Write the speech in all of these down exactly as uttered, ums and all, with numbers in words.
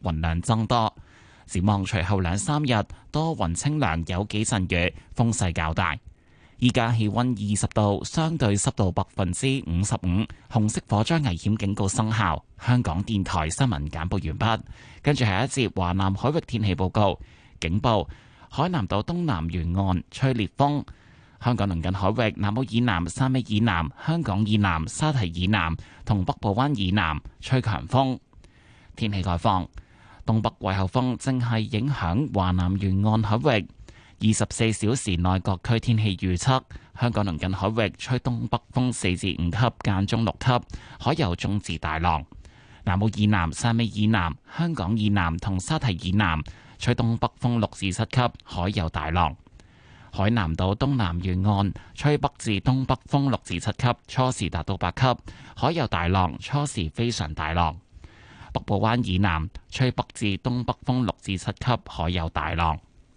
雲量增多。展望隨後兩三日多雲清涼，有幾陣雨，風勢較大。依家氣溫二十度，相對濕度百分之五十五，紅色火災危險警告生效。香港電台新聞簡報完畢，跟住係一節華南海域天氣報告。警報：海南島東南沿岸吹烈風，香港鄰近海域南澳以南、汕尾以南、香港以南、沙堤以南同北部灣以南吹強風。天氣概況：東北季候風正係影響華南沿岸海域。二十四小時內各區天氣預測：香港鄰近海域吹東北風四至五級，間中六級，海有中至大浪；南澳以南、汕尾以南、香港以南同沙堤以南吹東北風六至七級，海有大浪。海南島東南沿岸吹北至東北風六至七級，初時達到八級，海有大浪，初時非常大浪。北部灣以南吹北至東北風六至七級，海有大浪。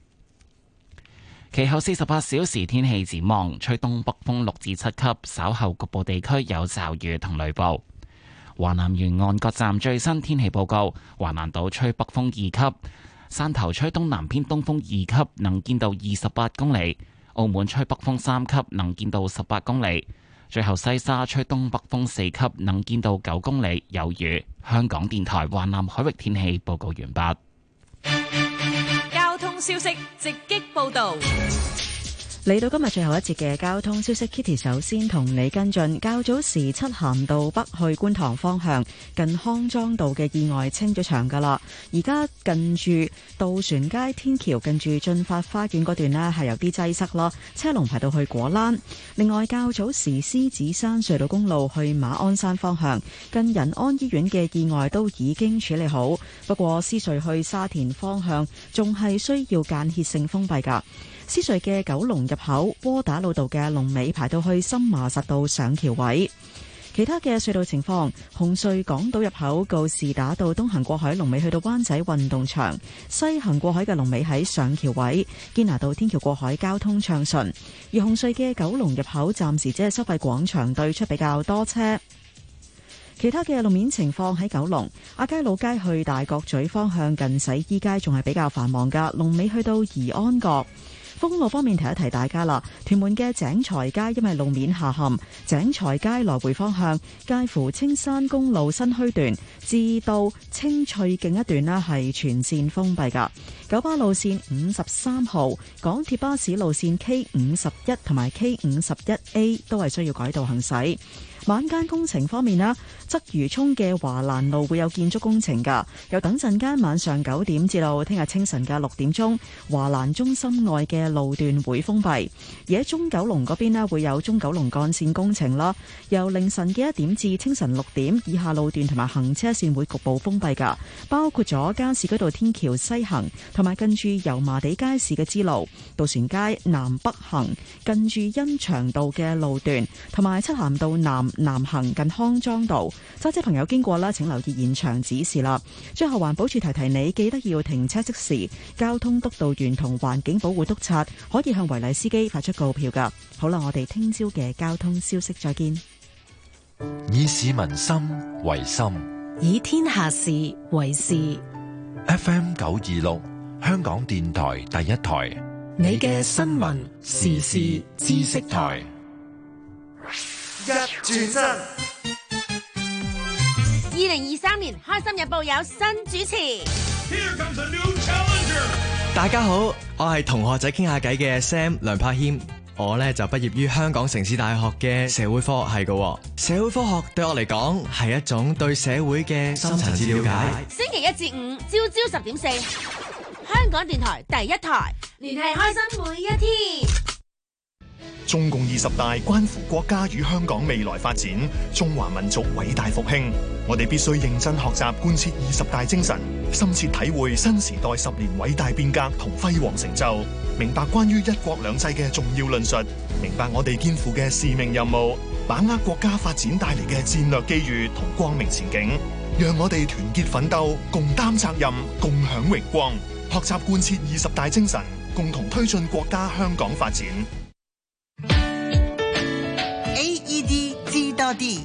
其後四十八小時天氣展望，吹東北風六至七級，稍後局部地區有驟雨同雷暴。華南沿岸各站最新天氣報告：華南島吹北風二級，汕頭吹東南偏東風二級，能見度二十八公里；澳門吹北風三級，能見度十八公里。最後西沙吹東北風四級，能見度九公里，有雨。香港電台華南海域天氣報告完畢。 交通消息直擊報道。 嚟到今日最後一節嘅交通消息 ，Kitty 首先同你跟進。較早時漆咸道北去觀塘方向近康莊道嘅意外清咗場噶啦，而家近住渡船街天橋近住駿發花園嗰段呢係有啲擠塞咯，車龍排到去果欄。另外較早時獅子山隧道公路去馬鞍山方向近仁安醫院嘅意外都已經處理好，不過獅隧去沙田方向仲係需要間歇性封閉噶。獅隧嘅九龍入口窩打老道嘅龍尾排到去深麻實道上橋位。其他嘅隧道情況，紅隧港島入口告士打道東行過海龍尾去到灣仔運動場，西行過海嘅龍尾喺上橋位。堅拿道天橋過海交通暢順，而紅隧嘅九龍入口暫時只係收費廣場對出比較多車。其他嘅路面情況喺九龍亞皆老街去大角咀方向近洗衣街仲係比較繁忙噶，龍尾去到怡安閣。封路方面提一提大家啦，屯門嘅井財街因為路面下陷，井財街來回方向介乎青山公路新墟段至到青翠徑一段呢係全線封閉噶。九巴路線五十三號、港鐵巴士路線 K 五十一同埋 K 五十一 A 都係需要改道行駛。晚間工程方面啦，鰂魚涌嘅華蘭路會有建築工程噶，由等陣間晚上九點至到聽日清晨嘅六點鐘，華蘭中心外嘅路段會封閉。而喺中九龍嗰邊呢，會有中九龍幹線工程啦，由凌晨嘅一點至清晨六點，以下路段同埋行車線會局部封閉噶，包括咗加士居道天橋西行同埋近住油麻地街市嘅支路、渡船街南北行近住欣祥道嘅路段，同埋漆咸道南南行近康莊道，揸車朋友經過啦，請留意現場指示啦。最後環保署提提你，記得要停車即時。交通督導員同環境保護督察可以向違例司機發出告票噶。好啦，我哋聽朝嘅交通消息再見。 以市民心為心， 以天下事為事。 F M 九二六，香港電台第一台， 你嘅新聞時事知識台。 一轉身， 二零二三年開心日報有新主持。 Here comes a new challenger. 大家好，我係同學仔傾下偈嘅 Sam 梁柏謙，我呢就畢業於香港城市大學嘅社會科學系嘅。社會科學對我嚟講係一種對社會嘅深層次了解。 星期一至五朝朝十點四，香港電台第一台，聯繫開心每一天。 中共二十大關乎國家與香港未來發展，中華民族偉大復興。我哋必須認真學習貫徹二十大精神，深切體會新時代十年偉大變革同輝煌成就，明白關於一國兩制嘅重要論述，明白我哋肩負嘅使命任務，把握國家發展帶嚟嘅戰略機遇同光明前景。讓我哋團結奮鬥，共擔責任，共享榮光，學習貫徹二十大精神，共同推進國家香港發展。 A E D 知多啲。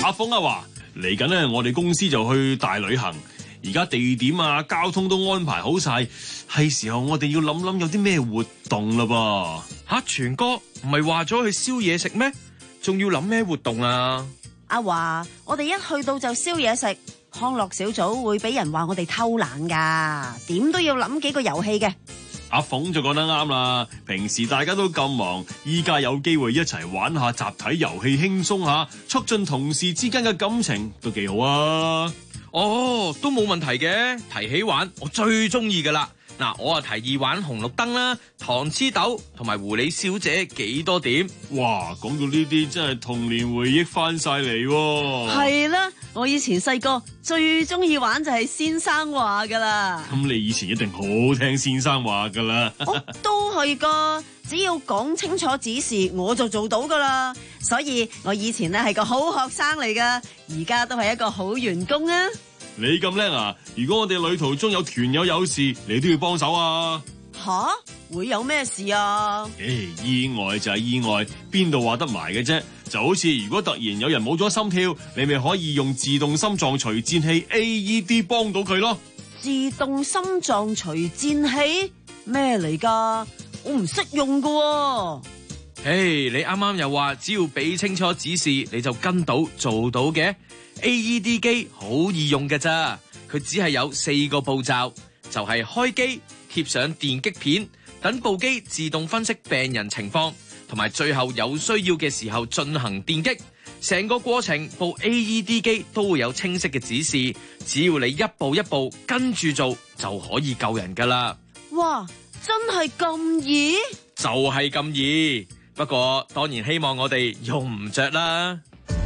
阿鳳阿華，嚟緊呢，我哋公司就去大旅行，而家地點啊、交通都安排好晒，係時候我哋要諗諗有啲咩活動啦噃。 吓，全哥唔係話咗去燒嘢食咩？仲要諗咩活動啊？ 阿華，我哋一去到就燒嘢食，康樂小組會俾人話我哋偷懶噶，點都要諗幾個遊戲嘅。 阿鳳就講得啱啦，平時大家都咁忙，依家有機會一齊玩下集體遊戲，輕鬆下，促進同事之間嘅感情都幾好啊！ 哦，都冇問題嘅，提起玩我最中意噶啦。嗱，我啊提議玩紅綠燈啦、糖黐豆同埋狐狸小姐幾多點。 哇，講到呢啲真係童年回憶翻晒嚟喎。 係啦，我以前細個最中意玩就係先生話噶啦。 咁你以前一定好聽先生話噶啦。 哦，都係噶，只要講清楚指示我就做到噶啦。所以我以前咧係個好學生嚟噶，而家都係一個好員工啊。 你咁叻啊！如果我哋旅途中有團友有事，你都要幫手啊！ 吓，會有咩事啊？ 誒，意外就係意外，邊度話得埋嘅啫？就好似如果突然有人冇咗心跳，你咪可以用自動心臟除顫器 A E D 幫到佢咯。 自動心臟除顫器咩嚟噶？我唔識用噶喎。 誒，你啱啱又話只要俾清楚指示，你就跟到做到嘅。A E D 機好易用嘅咋，佢只係有四個步驟，就係開機、貼上電擊片，等部機自動分析病人情況，同埋最後有需要嘅時候進行電擊。成個過程部 A E D 機都會有清晰嘅指示，只要你一步一步跟住做就可以救人噶啦。 哇，真係咁易？ 就係咁易，不過當然希望我哋用唔着啦。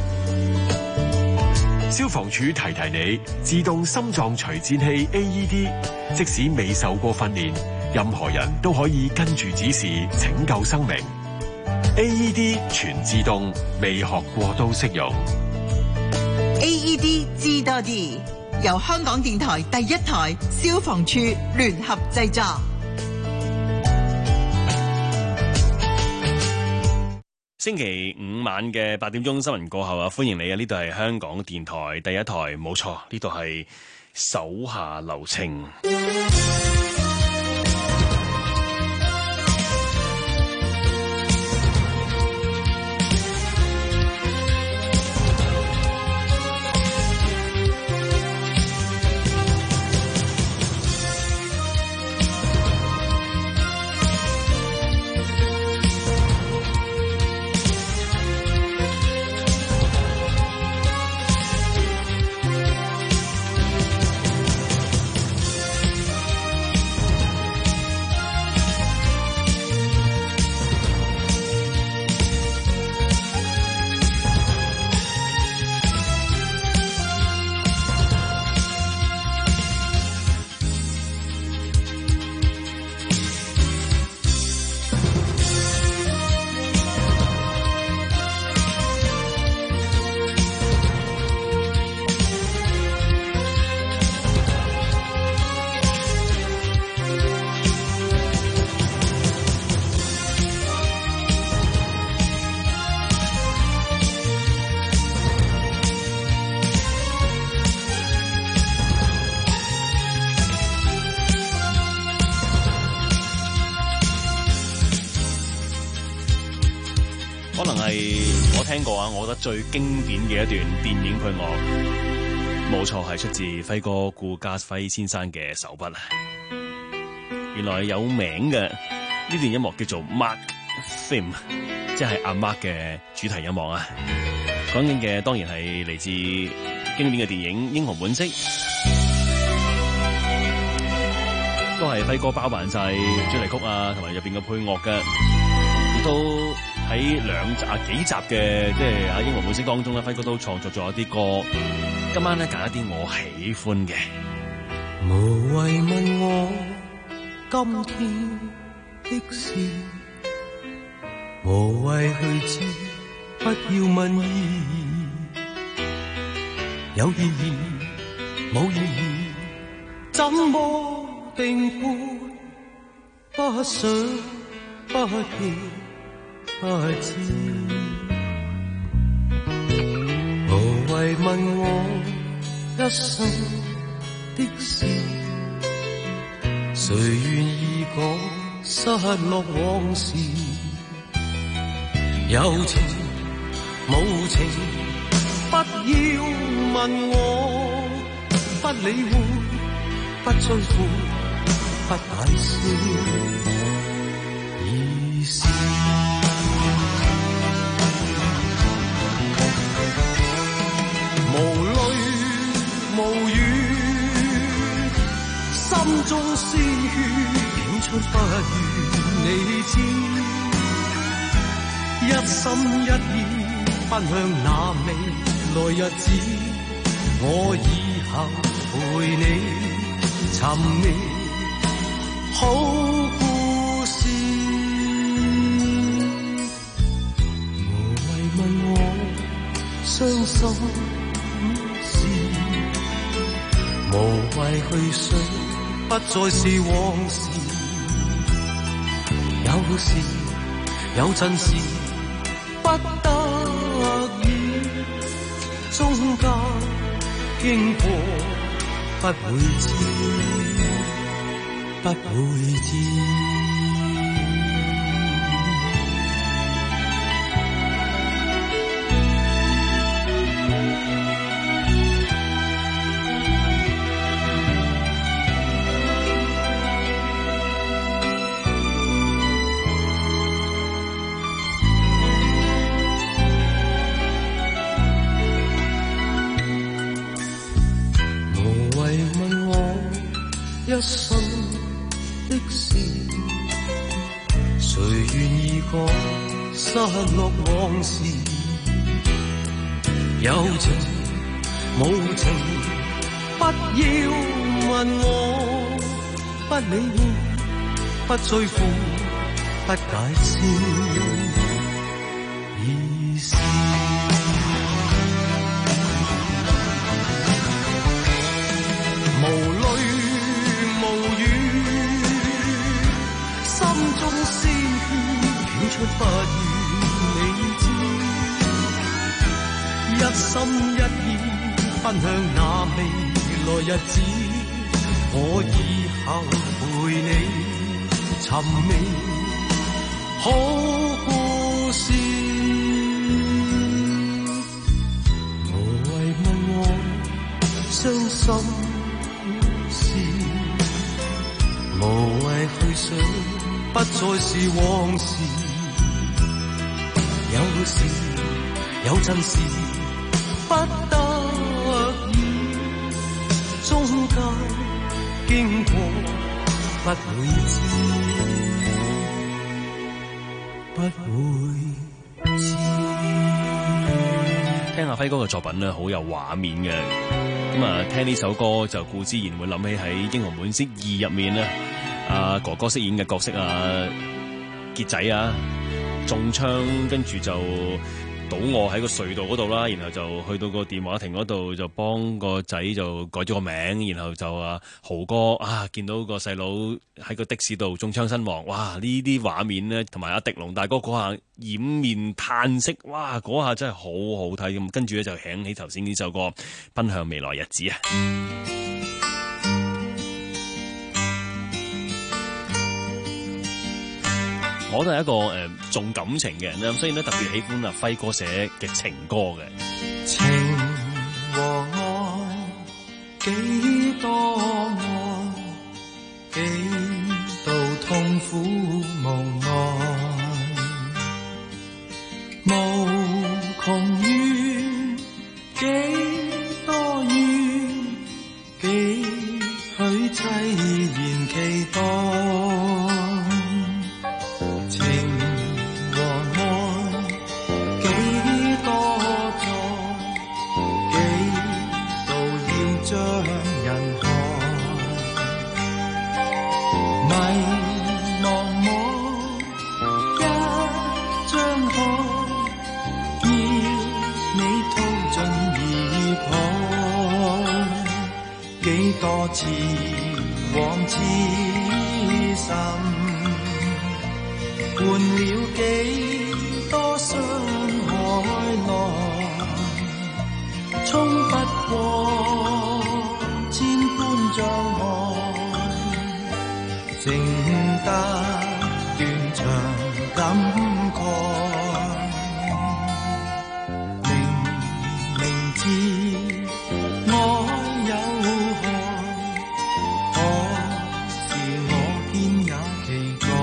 消防處提提你，自動心臟除顫器 A E D， 即使未受過訓練，任何人都可以跟住指示拯救生命。A E D 全自動，未學過都識用。 A E D 知多啲，由香港電台第一台消防處聯合製作。 星期五晚嘅八點鐘新聞過後啊，歡迎你啊！呢度係香港電台第一台，冇錯，呢度係手下留情。可能係我聽過啊，我覺得最經典嘅一段電影配樂，冇錯係出自輝哥顧嘉輝先生嘅手筆。原來有名嘅呢段音樂叫做 Mark Theme， 即係阿 Mark 嘅主題音樂啊。講緊嘅當然係嚟自經典嘅電影《英雄本色》，都係輝哥包辦晒主題曲啊，同埋入邊嘅配樂嘅，亦都喺兩集啊幾集嘅即係啊《英雄本色》當中咧，輝哥都創作咗一啲歌。今晚咧揀一啲我喜歡嘅。 無謂問我今天的事，無謂去知，不要問意義，有意義冇意義，怎麼定判？不想不見不知，無謂問我一生的事，誰願意講失落往事？有情無情，不要問我，不理會，不追悔，不解釋意思。無淚無語，心中鮮血湧出不願你知，一心一意奔向那未來日子，我以後陪你尋覓好故事。無謂問我傷心無謂去想，不再是往事。有時有陣時不得已，中間經過不會知，不會知。一生的事，誰願意講失落往事？有情無情，不要問我，不理會，不追悔，不解釋意思。無淚中鮮血湧出不願你知，一心一意奔向那未來日子，我以後陪你尋覓好故事。無謂問我傷心事，無謂去想不再是往事。有時有陣時不得已，中間經過不會知，不會知。 聽阿輝哥嘅作品咧，好有畫面嘅。咁啊，聽呢首歌就固之然會諗起喺《英雄本色二》入面咧，阿哥哥飾演嘅角色啊，傑仔啊，中槍跟住就倒卧喺個隧道嗰度啦，然後就去到個電話亭嗰度就幫個仔就改咗個名，然後就啊豪哥啊見到個細佬喺個的士度中槍身亡，哇！呢啲畫面呢，同埋阿狄龍大哥嗰下掩面嘆息，哇！嗰下真係好好睇咁，跟住咧就響起頭先呢首歌《奔向未來日子》啊！我都係一個誒、呃、重感情嘅人啦，所以咧特別喜歡阿輝哥寫嘅情歌嘅。 情和愛幾多愛，幾度痛苦無奈，無窮怨，幾多怨，幾許凄然期待。多次往痴心，換了幾多傷害來， 衝不過千般障礙，情得斷腸感慨。明明知愛有害，可是我偏也期待。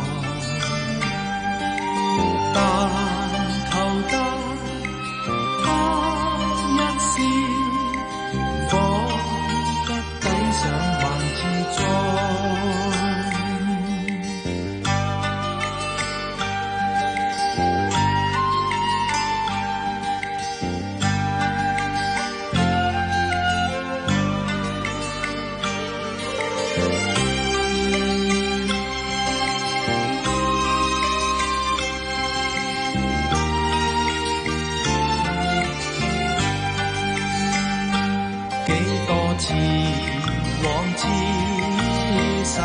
但求得他一笑，彷彿抵上還自在。似往之深，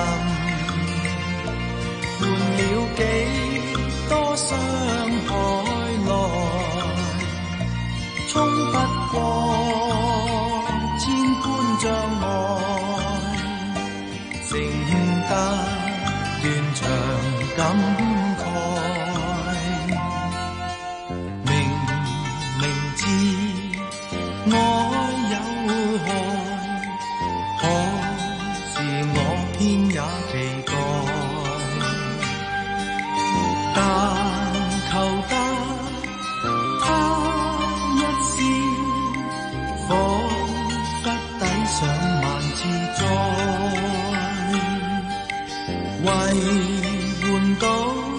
換了幾多傷害來，衝不過千般障礙，情得斷腸感慨。明明知愛有害，可是我偏也期待，但求得他一笑，彷彿抵上萬次災，為換到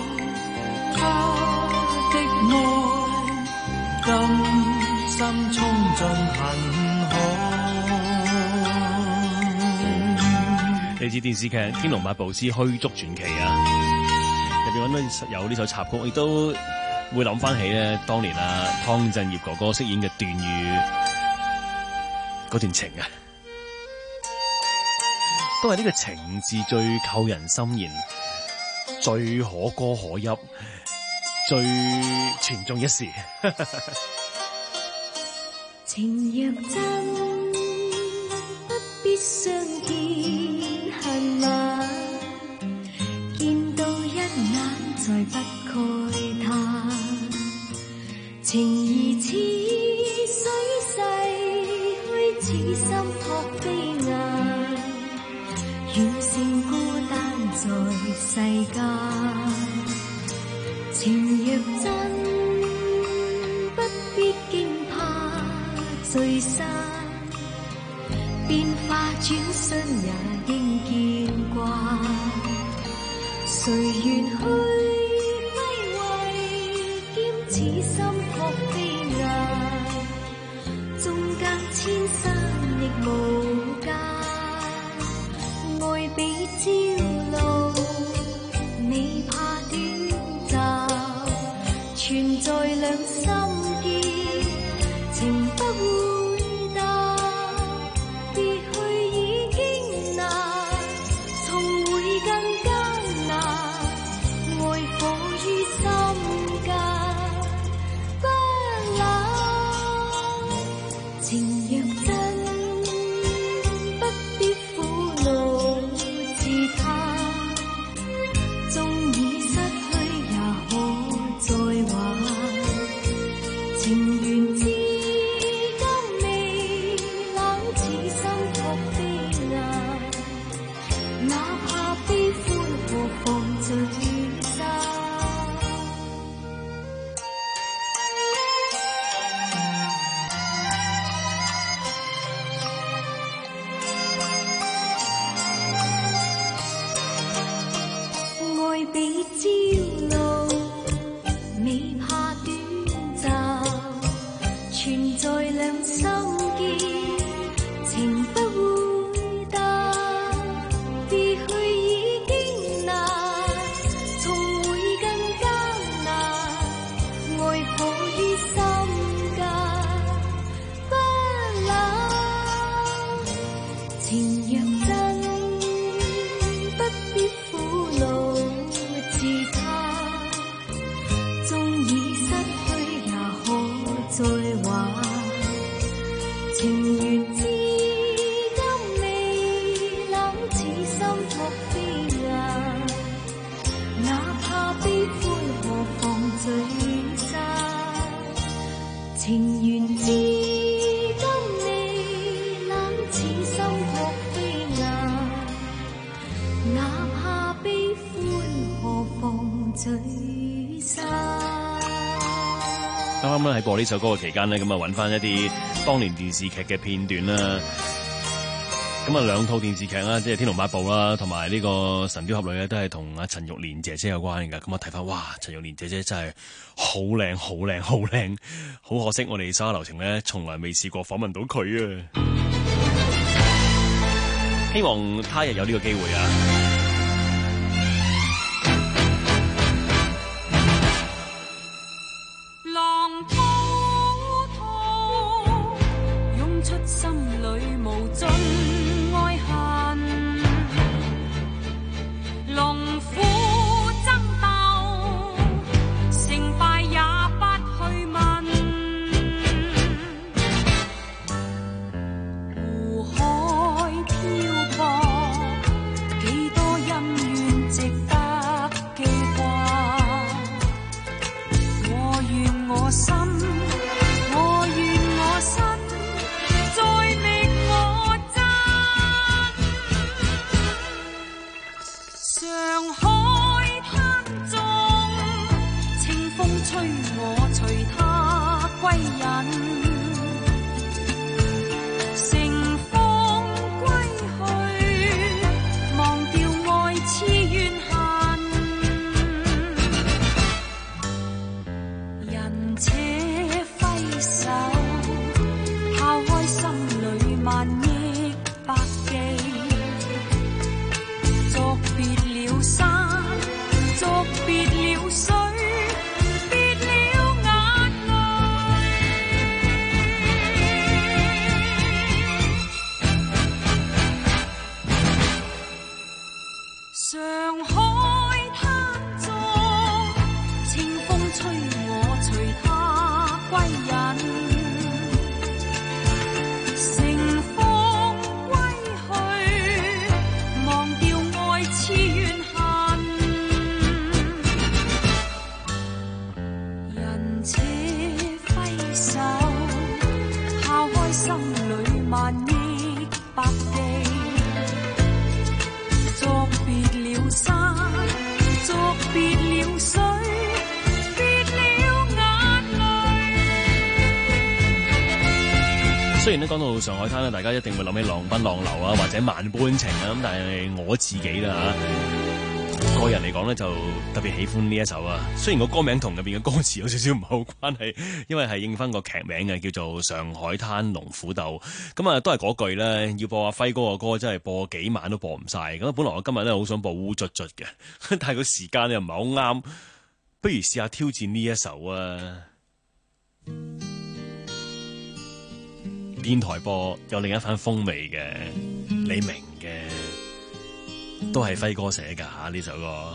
他的愛，甘心衝進恨海。 嚟自電視劇《天龍八部之虛竹傳奇》啊，入邊揾到有呢首插曲，亦都會諗翻起咧當年啊湯鎮業哥哥飾演嘅段譽嗰段情啊，都係呢個情字最扣人心弦，最可歌可泣，最傳頌一時。 情若真，不必相見恨晚，見到一眼再不慨嘆。情如似水逝去，此心託飛雁，遠勝孤單在世間。情若真，不必驚怕聚散，變化轉身也應見慣。誰願去歸位，兼此心託飛雁，縱隔千山亦無間。愛比朝露，未怕短暫，存在兩心結，情不會淡。別去已經難，重會更艱難。愛火於心間，不冷。情若真，不必苦惱自嘆。縱已失去也可再還。情緣至今未冷，此心託飛雁，哪怕悲歡何妨聚散。愛比朝露，未怕短暫，存在兩心結，情不會淡。別去已經難，重會更艱難。愛火於心間，不冷。情若真，不必苦惱自嘆。縱已失去也可再還。 啱啱咧喺播呢首歌嘅期間呢，咁啊揾翻一啲當年電視劇嘅片段啦。咁啊兩套電視劇啦，即係《天龍八部》啦，同埋呢個《神雕俠侶》咧，都係同阿陳玉蓮姐姐有關嘅。咁啊睇翻，哇！陳玉蓮姐姐真係好靚，好靚，好靚。好可惜，我哋手下留情咧，從來未試過訪問到佢啊！希望他日有呢個機會啊！ 浪滔滔，湧出心裏無盡愛恨，龍虎爭鬥，成敗也不去問。湖海漂泊，幾多恩怨值得記掛。我願我心，我願我身，再覓我真。上海灘中，清風吹我隨他歸隱。乘風歸去，忘掉愛痴怨恨。人且揮手，拋開心裏萬億百記。作別了山，作別了水，別了眼淚。上海灘中，清風吹我隨他歸隱。乘風歸去，忘掉愛痴怨恨。人且揮手，拋開心裏萬億百記。作別了山，作別了水，別了眼淚。 雖然咧講到上海灘咧，大家一定會諗起浪奔浪流啊，或者萬般情啊，咁但係我自己啦嚇，個人嚟講咧就特別喜歡呢一首啊。雖然個歌名同入邊嘅歌詞有少少唔係好關係，因為係應翻個劇名嘅，叫做《上海灘龍虎鬥》。咁啊都係嗰句咧，要播阿輝哥個歌真係播幾晚都播唔晒。咁本來我今日咧好想播烏卒卒嘅，但係個時間又唔係好啱，不如試下挑戰呢一首啊！電台播有另一番風味嘅，你明嘅，都係輝哥寫㗎嚇呢首歌。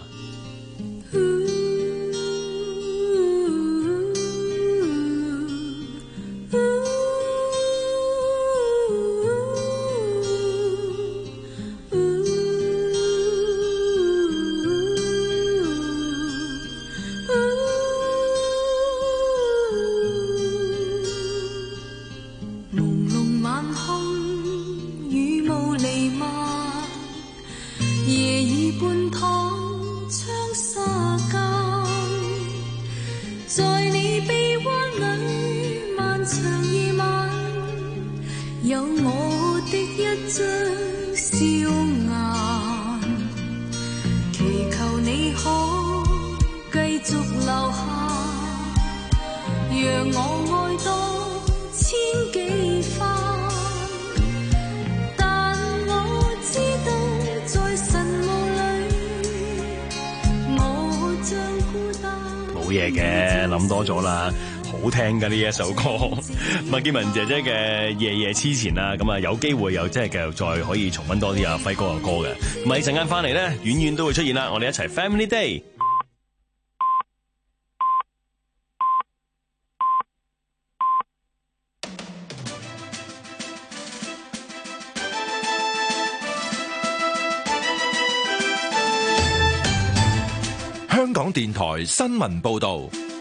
冇嘢嘅，諗多咗啦，好聽㗎呢一首歌，麥潔文姐姐嘅《夜夜痴纏》啦，咁啊有機會又即係繼續再可以重溫多啲阿輝哥嘅歌嘅，咁啊一陣間翻嚟咧，遠遠都會出現啦，我哋一齊 Family Day。 香港電台新聞報道，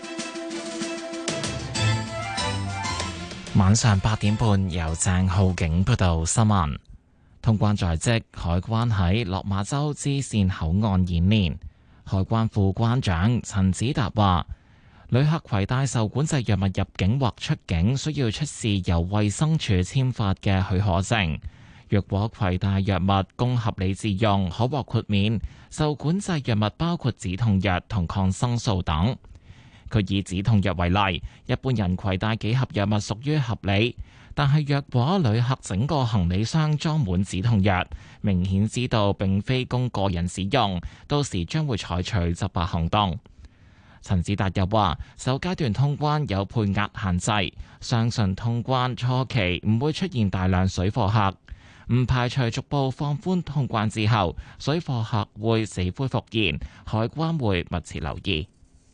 晚上八點半由鄭浩景報道新聞。通關在即，海關喺落馬洲支線口岸演練。 海關副關長陳子達話，旅客攜帶受管制藥物入境或出境，需要出示由衛生署簽發嘅許可證。若果攜帶藥物供合理自用，可獲豁免。受管制藥物包括止痛藥同抗生素等。佢以止痛藥為例，一般人攜帶幾盒藥物屬於合理，但係若果旅客整個行李箱裝滿止痛藥，明顯知道並非供個人使用，到時將會採取執法行動。陳子達又話，首階段通關有配額限制，相信通關初期唔會出現大量水貨客，唔排除逐步放寬通關之後，水貨客會死灰復燃，海關會密切留意。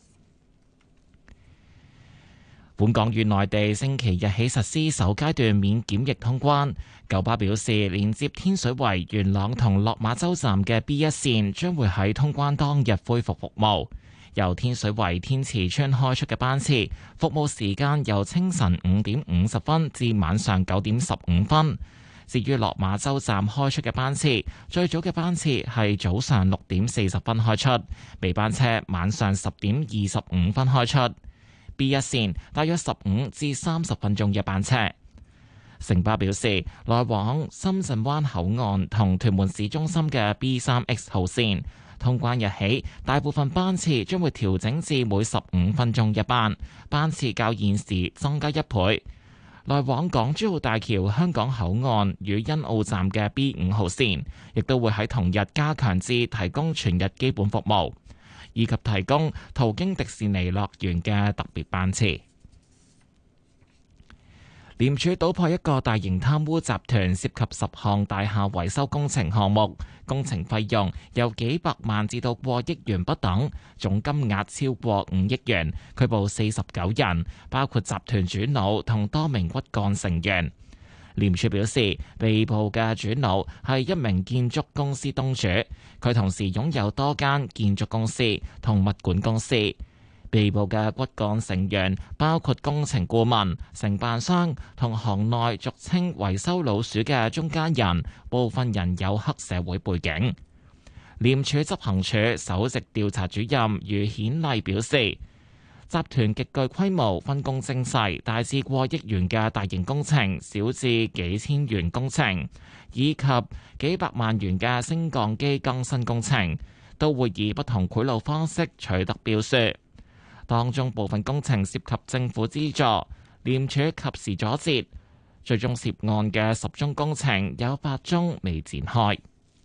本港與內地星期日起實施首階段免檢疫通關。九巴表示，連接天水圍、元朗同落馬洲站嘅 B 一線將會喺通關當日恢復服務。由天水圍天慈村開出嘅班次，服務時間由清晨五點五十分至晚上九點十五分。至於落馬洲站開出嘅班次，最早嘅班次係早上六點四十分開出，尾班車晚上十點二十五分開出。B 一線大約十五至三十分鐘一班車。城巴表示，來往深圳灣口岸同屯門市中心嘅 B 三 X 號線，通關日起，大部分班次將會調整至每十五分鐘一班，班次較現時增加一倍。來往港珠澳大橋香港口岸與欣澳站嘅 B 五 號線，亦都會喺同日加強至提供全日基本服務，以及提供途經迪士尼樂園嘅特別班次。廉署搗破一個大型貪污集團，涉及十項大廈維修工程項目，工程費用由幾百萬至到過億元不等，總金額超過五億元，拘捕四十九人，包括集團主腦同多名骨幹成員。廉署表示，被捕嘅主腦係一名建築公司東主，佢同時擁有多間建築公司同物管公司。被捕嘅骨幹成員包括工程顧問、承辦商同行內俗稱維修老鼠嘅中間人，部分人有黑社會背景。廉署執行處首席調查主任余顯麗表示，集團極具規模、分工精細，大至過億元嘅大型工程，小至幾千元工程，以及幾百萬元嘅升降機更新工程，都會以不同賄賂方式取得標書。當中部分工程涉及政府資助，廉署及時阻截，最終涉案嘅十宗工程有八宗未展開。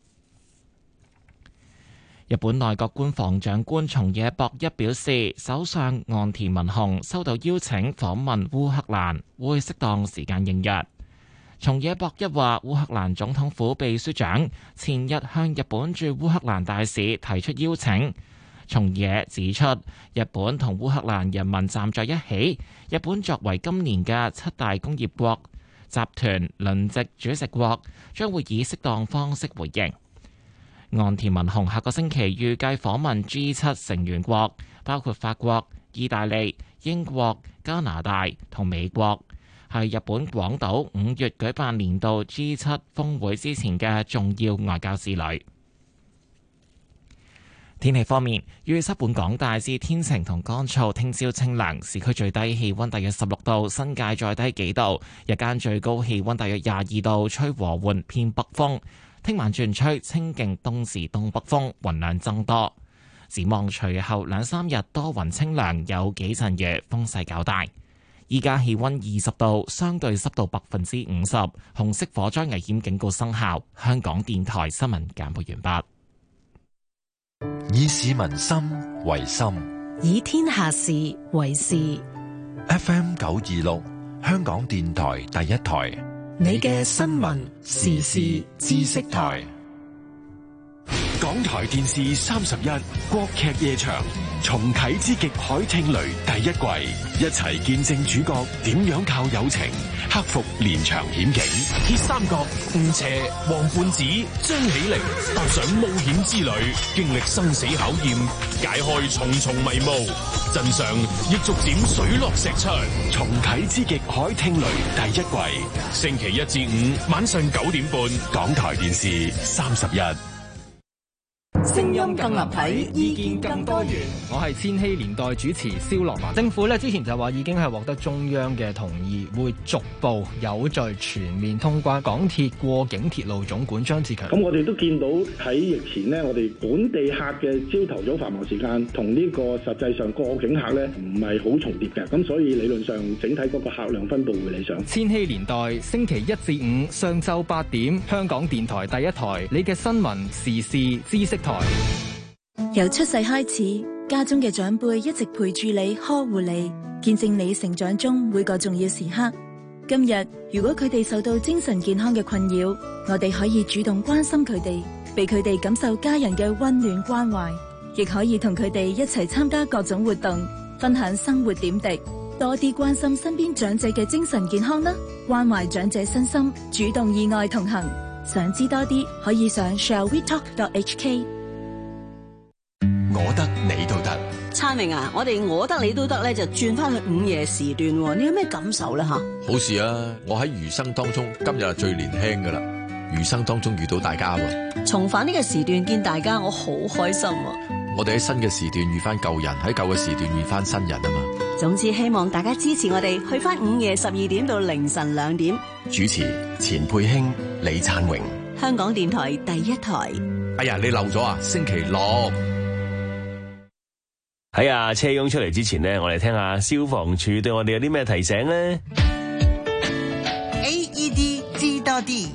日本內閣官房長官松野博一表示，首相岸田文雄收到邀請訪問烏克蘭，會適當時間應約。松野博一話，烏克蘭總統府秘書長前日向日本駐烏克蘭大使提出邀請。松野指出，日本同烏克蘭人民站在一起。日本作為今年嘅七大工業國集團輪值主席國，將會以適當方式回應。岸田文雄下個星期預計訪問 G 七成員國，包括法國、意大利、英國、加拿大同美國，係日本廣島五月舉辦年度 G 七峰會之前嘅重要外交之旅。天氣方面，預測本港大致天晴同乾燥，聽朝清涼，市區最低氣溫大約十六度，新界再低幾度。日間最高氣溫大約廿二度，吹和緩偏北風。聽晚轉吹清勁東至東北風，雲量增多。展望隨後兩三日多雲清涼，有幾陣雨，風勢較大。依家氣溫二十度，相對濕度百分之五十，紅色火災危險警告生效。香港電台新聞簡報完畢。 以市民心為心， 以天下事為事。 F M 九二六，香港電台第一台， 你嘅新聞時事知識台。 港台電視三十一國劇夜場重啟之極海聽雷第一季，一齊見證主角點樣靠友情克服連場險境。 鐵三角吳邪、王胖子、張起靈踏上冒險之旅，經歷生死考驗，解開重重迷霧，真相亦逐漸水落石出。 重啟之極海聽雷第一季， 星期一至五晚上九點半， 港台電視三十一。 聲音更立體，意見更多元。 我係千禧年代主持蕭樂文。政府咧之前就話已經係獲得中央嘅同意，會逐步有序全面通關。港鐵過境鐵路總管張志強， 咁我哋都見到喺疫前呢，我哋本地客嘅朝頭早繁忙時間同呢個實際上過境客呢唔係好重疊嘅，咁所以理論上整體嗰個客量分佈會理想。 千禧年代星期一至五上晝八點，香港電台第一台，你嘅新聞時事知識台。 由出世開始，家中嘅長輩一直陪住你，呵護你，見證你成長中每個重要時刻。今日如果佢哋受到精神健康嘅困擾，我哋可以主動關心佢哋，俾佢哋感受家人嘅溫暖關懷，亦可以同佢哋一齊參加各種活動，分享生活點滴，多啲關心身邊長者嘅精神健康啦，關懷長者身心，主動意外同行。想知多啲，可以上 shall we talk dot h k。 我得你都得。 燦明啊，我哋我得你都得咧，就轉翻去午夜時段，你有咩感受咧？吓， 好事啊！我喺餘生當中，今日係最年輕噶啦，餘生當中遇到大家喎。 重返呢個時段見大家，我好開心啊！ 我哋喺新嘅時段遇翻舊人，喺舊嘅時段遇翻新人啊嘛。 總之希望大家支持我哋去翻午夜十二點到凌晨兩點。 主持錢佩卿、李燦榮， 香港電台第一台。 哎呀，你漏咗啊！星期六喺啊車湧出嚟之前呢，我哋聽下消防處對我哋有啲咩提醒呢？ A E D 知多啲。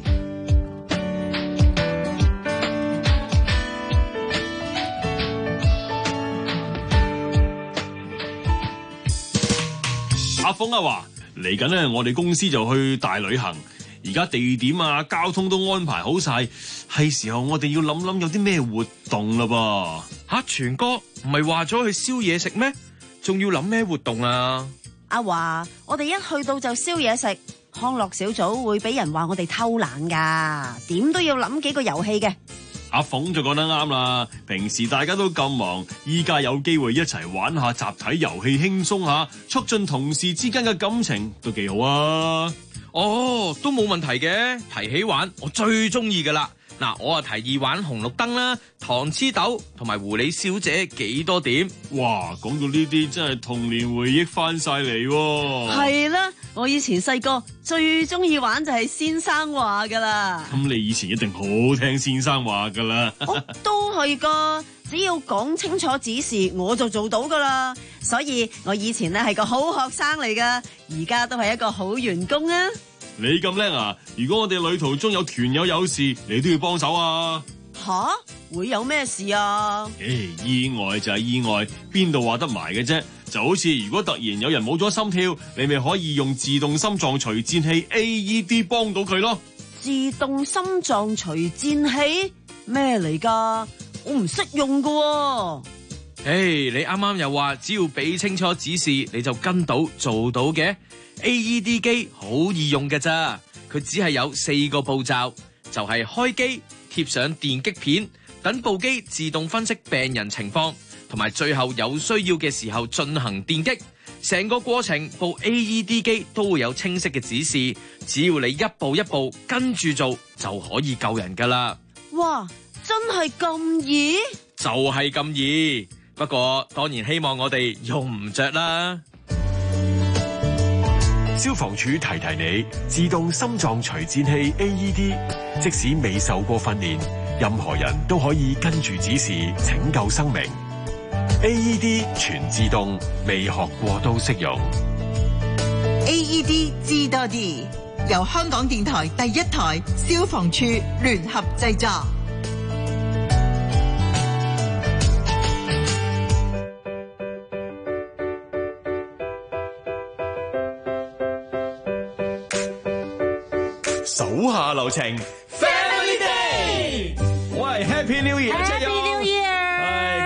阿峰啊話嚟緊呢，我哋公司就去大旅行，而家地點啊、交通都安排好晒，係時候我哋要諗諗有啲咩活動啦噃。 吓，全哥唔係話咗去燒嘢食咩？仲要諗咩活動啊？ 阿華，我哋一去到就燒嘢食，康樂小組會俾人話我哋偷懶噶，點都要諗幾個遊戲嘅。 阿鳳就講得啱啦，平時大家都咁忙，依家有機會一齊玩下集體遊戲，輕鬆下，促進同事之間嘅感情都幾好啊。 哦，都冇問題嘅，提起玩我最中意噶啦。嗱，我啊提議玩紅綠燈啦、糖黐豆同埋狐狸小姐幾多點。 哇，講到呢啲真係童年回憶翻晒嚟喎。 係啦，我以前細個最中意玩就係先生話噶啦。 咁你以前一定好聽先生話噶啦。 我都係噶，只要講清楚指示，我就做到噶啦。所以我以前咧係個好學生嚟噶，而家都係一個好員工啊。 你咁叻啊！如果我哋旅途中有團友有事，你都要幫手啊！ 吓，會有咩事啊？ 誒，意外就係意外，邊度話得埋嘅啫？就好似如果突然有人冇咗心跳，你咪可以用自動心臟除顫器 A E D 幫到佢咯。 自動心臟除顫器咩嚟噶？我唔識用噶。 誒，你啱啱又話只要俾清楚指示，你就跟到做到嘅。A E D 機好易用嘅咋，佢只係有四個步驟，就係開機、貼上電擊片，等部機自動分析病人情況，同埋最後有需要嘅時候進行電擊。成個過程部 A E D 機都會有清晰嘅指示，只要你一步一步跟住做就可以救人噶啦。 哇，真係咁易？ 就係咁易，不過當然希望我哋用唔着啦。 消防處提提你，自動心臟除顫器 A E D， 即使未受過訓練，任何人都可以跟住指示拯救生命。A E D 全自動，未學過都識用。 A E D 知多啲，由香港電台第一台消防處聯合製作。 手下留情 ，Family Day，喂 ，Happy New Year， Happy New Year， 係各位 Family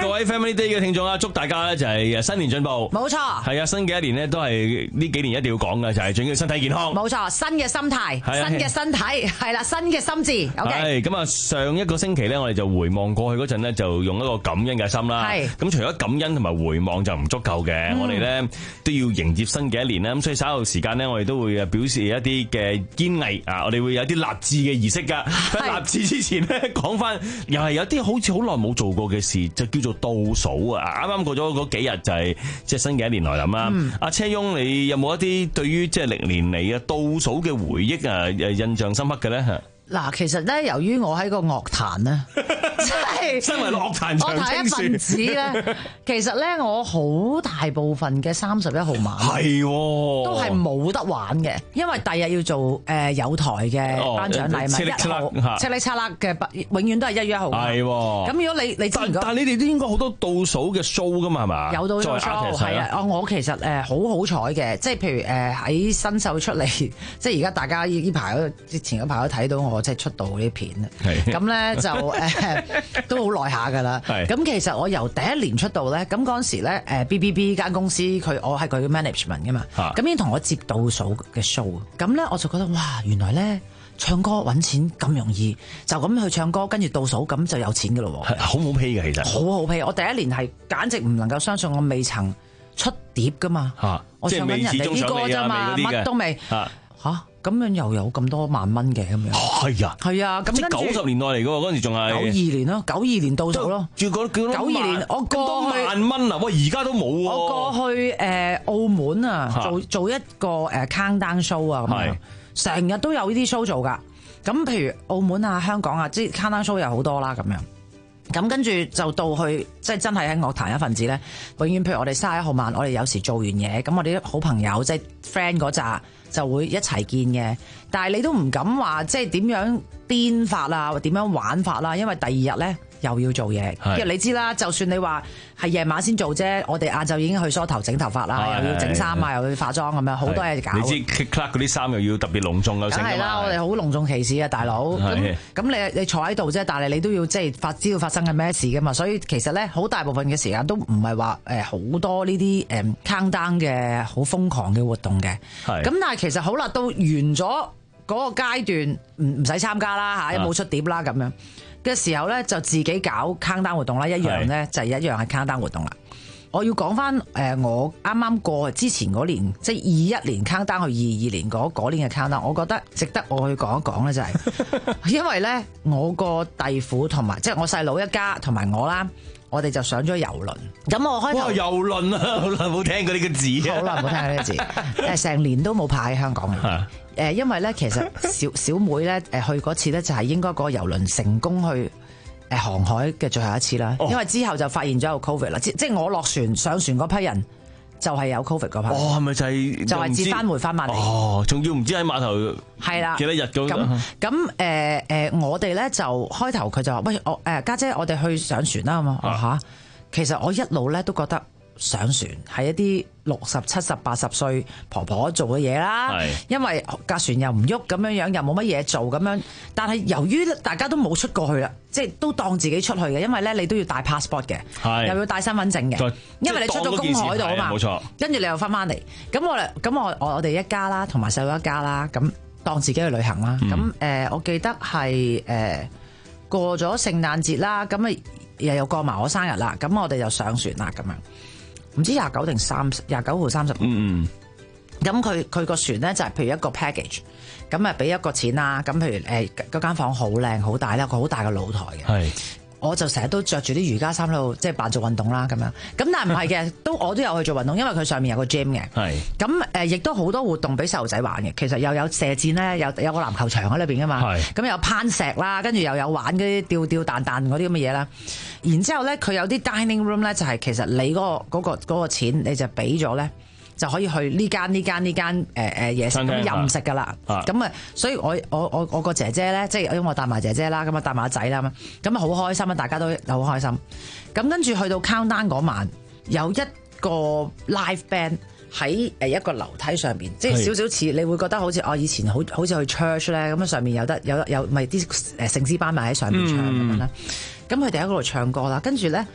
Family Day 嘅聽眾啊，祝大家咧就係新年進步。 冇錯。 係啊，新嘅一年咧都係呢幾年一定要講嘅，就係最緊要身體健康。 冇錯，新嘅心態，新嘅身體，係啦，新嘅心智。OK。 係咁啊，上一個星期咧，我哋就回望過去嗰陣咧，就用一個感恩嘅心啦。係。咁除咗感恩同埋回望就唔足夠嘅，嗯、我哋咧都要迎接新嘅一年啦。咁所以稍後時間咧，我哋都會表示一啲嘅堅毅啊，我哋會有啲立志嘅儀式㗎。喺立志之前咧，講翻又係有啲好似好耐冇做過嘅事，就叫做倒數啊！啱啱過咗嗰幾日就係即係新嘅一年來臨啦。阿、嗯、車翁，你有冇一啲對於即係歷年嚟嘅倒數嘅回憶啊？誒，印象深刻嘅咧？ 嗱，其實咧，由於我喺個樂壇咧，即係身為樂壇長青樹一份子咧，其實咧我好大部分嘅三十一號晚係都係冇得玩嘅，因為第日要做誒有台嘅頒獎禮物，一號七哩七啦嘅，永遠都係一月一號。係咁，如果你你但但係你哋都應該好多倒數嘅 show 噶嘛，係嘛？ 有倒數 show 係啊！我其實誒好好彩嘅，即係譬如誒喺新秀出嚟，即係而家大家呢排之前嗰排都睇到我。我即係出道嗰啲片咧，咁咧就誒、呃、都好耐下噶啦。咁其實我由第一年出道咧，咁嗰陣時咧誒 B B B 間公司佢我係佢嘅 management 噶嘛，咁已經同我接倒數嘅 show，咁咧我就覺得哇，原來咧唱歌揾錢咁容易，就咁去唱歌跟住倒數咁就有錢噶咯喎， 好好 pay 嘅其實，好好 pay。我第一年係簡直唔能夠相信我未曾出碟噶嘛， 啊、 我唱緊人哋啲歌啫嘛，乜都未嚇。咁樣又有咁多萬蚊嘅咁樣， 係啊， 係啊，咁即係九十年代嚟嘅喎，嗰陣時仲係九二年咯，九二年倒數咯， 仲講叫九二年我過去萬蚊啊，喂，而家都冇喎。 我過去誒、呃、澳門啊，做做一個誒 countdown show 啊，咁樣成日都有呢啲 show 做㗎。咁譬如澳門啊、香港啊，即係 countdown show 有好多啦，咁樣。咁跟住就到去，即係真係喺樂壇一份子咧。永遠譬如我哋三十一號晚，我哋有時做完嘢，咁我哋啲好朋友即係 friend 嗰扎就會一齊見嘅。但係你都唔敢話即係點樣癲法啊，或點樣玩法啦，因為第二日咧又要做嘢。因為你知啦，就算你話係夜晚先做啫，我哋晏晝已經去梳頭整頭髮啦，又要整衫啊，又要化妝咁樣，好多嘢搞。 你知 click clack 嗰啲衫又要特別隆重又成㗎嘛。 係啦，我哋好隆重其事啊，大佬。咁咁你你坐喺度啫，但係你都要即係發知道發生緊咩事㗎嘛。所以其實咧，好大部分嘅時間都唔係話誒好多呢啲誒 countdown 嘅好瘋狂嘅活動嘅。咁但係其實好啦，到完咗嗰個階段，唔唔使參加啦嚇，冇出碟啦咁樣嘅時候咧，就自己搞 countdown 活動啦，一樣咧就係一樣係 countdown 活動啦。我要講翻誒，我啱啱過之前嗰年，即係二一年 countdown 去二二年嗰嗰年嘅 countdown，我覺得值得我去講一講咧，就係因為咧我個弟婦同埋即係我細佬一家同埋我啦，我哋就上咗遊輪。咁我開頭遊輪啊，好耐冇聽過呢個字， 好耐冇聽過呢個字，誒成年都冇拍喺香港嘅。誒，因為咧其實小小妹咧誒去嗰次咧就係應該嗰個遊輪成功去誒航海嘅最後一次啦，因為之後就發現咗有 covid 啦，即即係我落船上船嗰批人就係有 covid 嗰批。 哦，係咪就係就係折返回返埋嚟？ 哦，仲要唔知喺碼頭係啦幾多日咁？ 咁咁誒誒，我哋咧就開頭佢就話喂，我誒家姐，我哋去上船啦咁啊嚇。其實我一路咧都覺得上船係一啲六十七十八十歲婆婆做嘅嘢啦，因為架船又唔喐咁樣樣，又冇乜嘢做咁樣。但係由於大家都冇出過去啦，即係都當自己出去嘅，因為咧你都要帶 passport 嘅，又要帶身份證嘅，因為你出咗公海度啊嘛。冇錯。跟住你又翻翻嚟，咁我咁我我我哋一家啦，同埋細佬一家啦，咁當自己去旅行啦。咁誒、嗯呃，我記得係誒、呃、過咗聖誕節啦，咁啊又又過埋我生日啦，咁我哋就上船啦咁樣。唔知廿九定三十，廿九號三十。嗯嗯。咁佢佢個船咧就係譬如一個 package，咁啊俾一個錢啦。咁譬如誒嗰間房好靚好大咧，個好大嘅露台嘅。係。我就成日都着住啲瑜伽衫喺度，即係扮做運動啦咁樣。咁但係唔係嘅，都我都有去做運動，因為佢上面有個 gym 嘅。係。咁誒亦都好多活動俾細路仔玩嘅。其實又有射箭咧，有有個籃球場喺裏邊噶嘛。係。咁有攀石啦，跟住又有玩嗰啲吊吊彈彈嗰啲咁嘅嘢啦。然之後咧，佢有啲 dining room 咧，就係其實你嗰個嗰個嗰個錢你就俾咗咧，就可以去呢間呢間呢間誒誒嘢食咁任食噶啦。咁啊，所以我我我我個姐姐咧，即係因為我帶埋姐姐啦，咁啊帶埋仔啦，咁啊好開心啊，大家都好開心。咁跟住去到 countdown 嗰晚，有一個 live band 喺誒一個樓梯上邊，即係少少似你會覺得好似我以前好好似去 church 咧，咁啊上面有得有有咪啲誒聖詩班咪喺上面唱咁樣啦。咁佢哋喺嗰度唱歌啦，跟住咧。誒、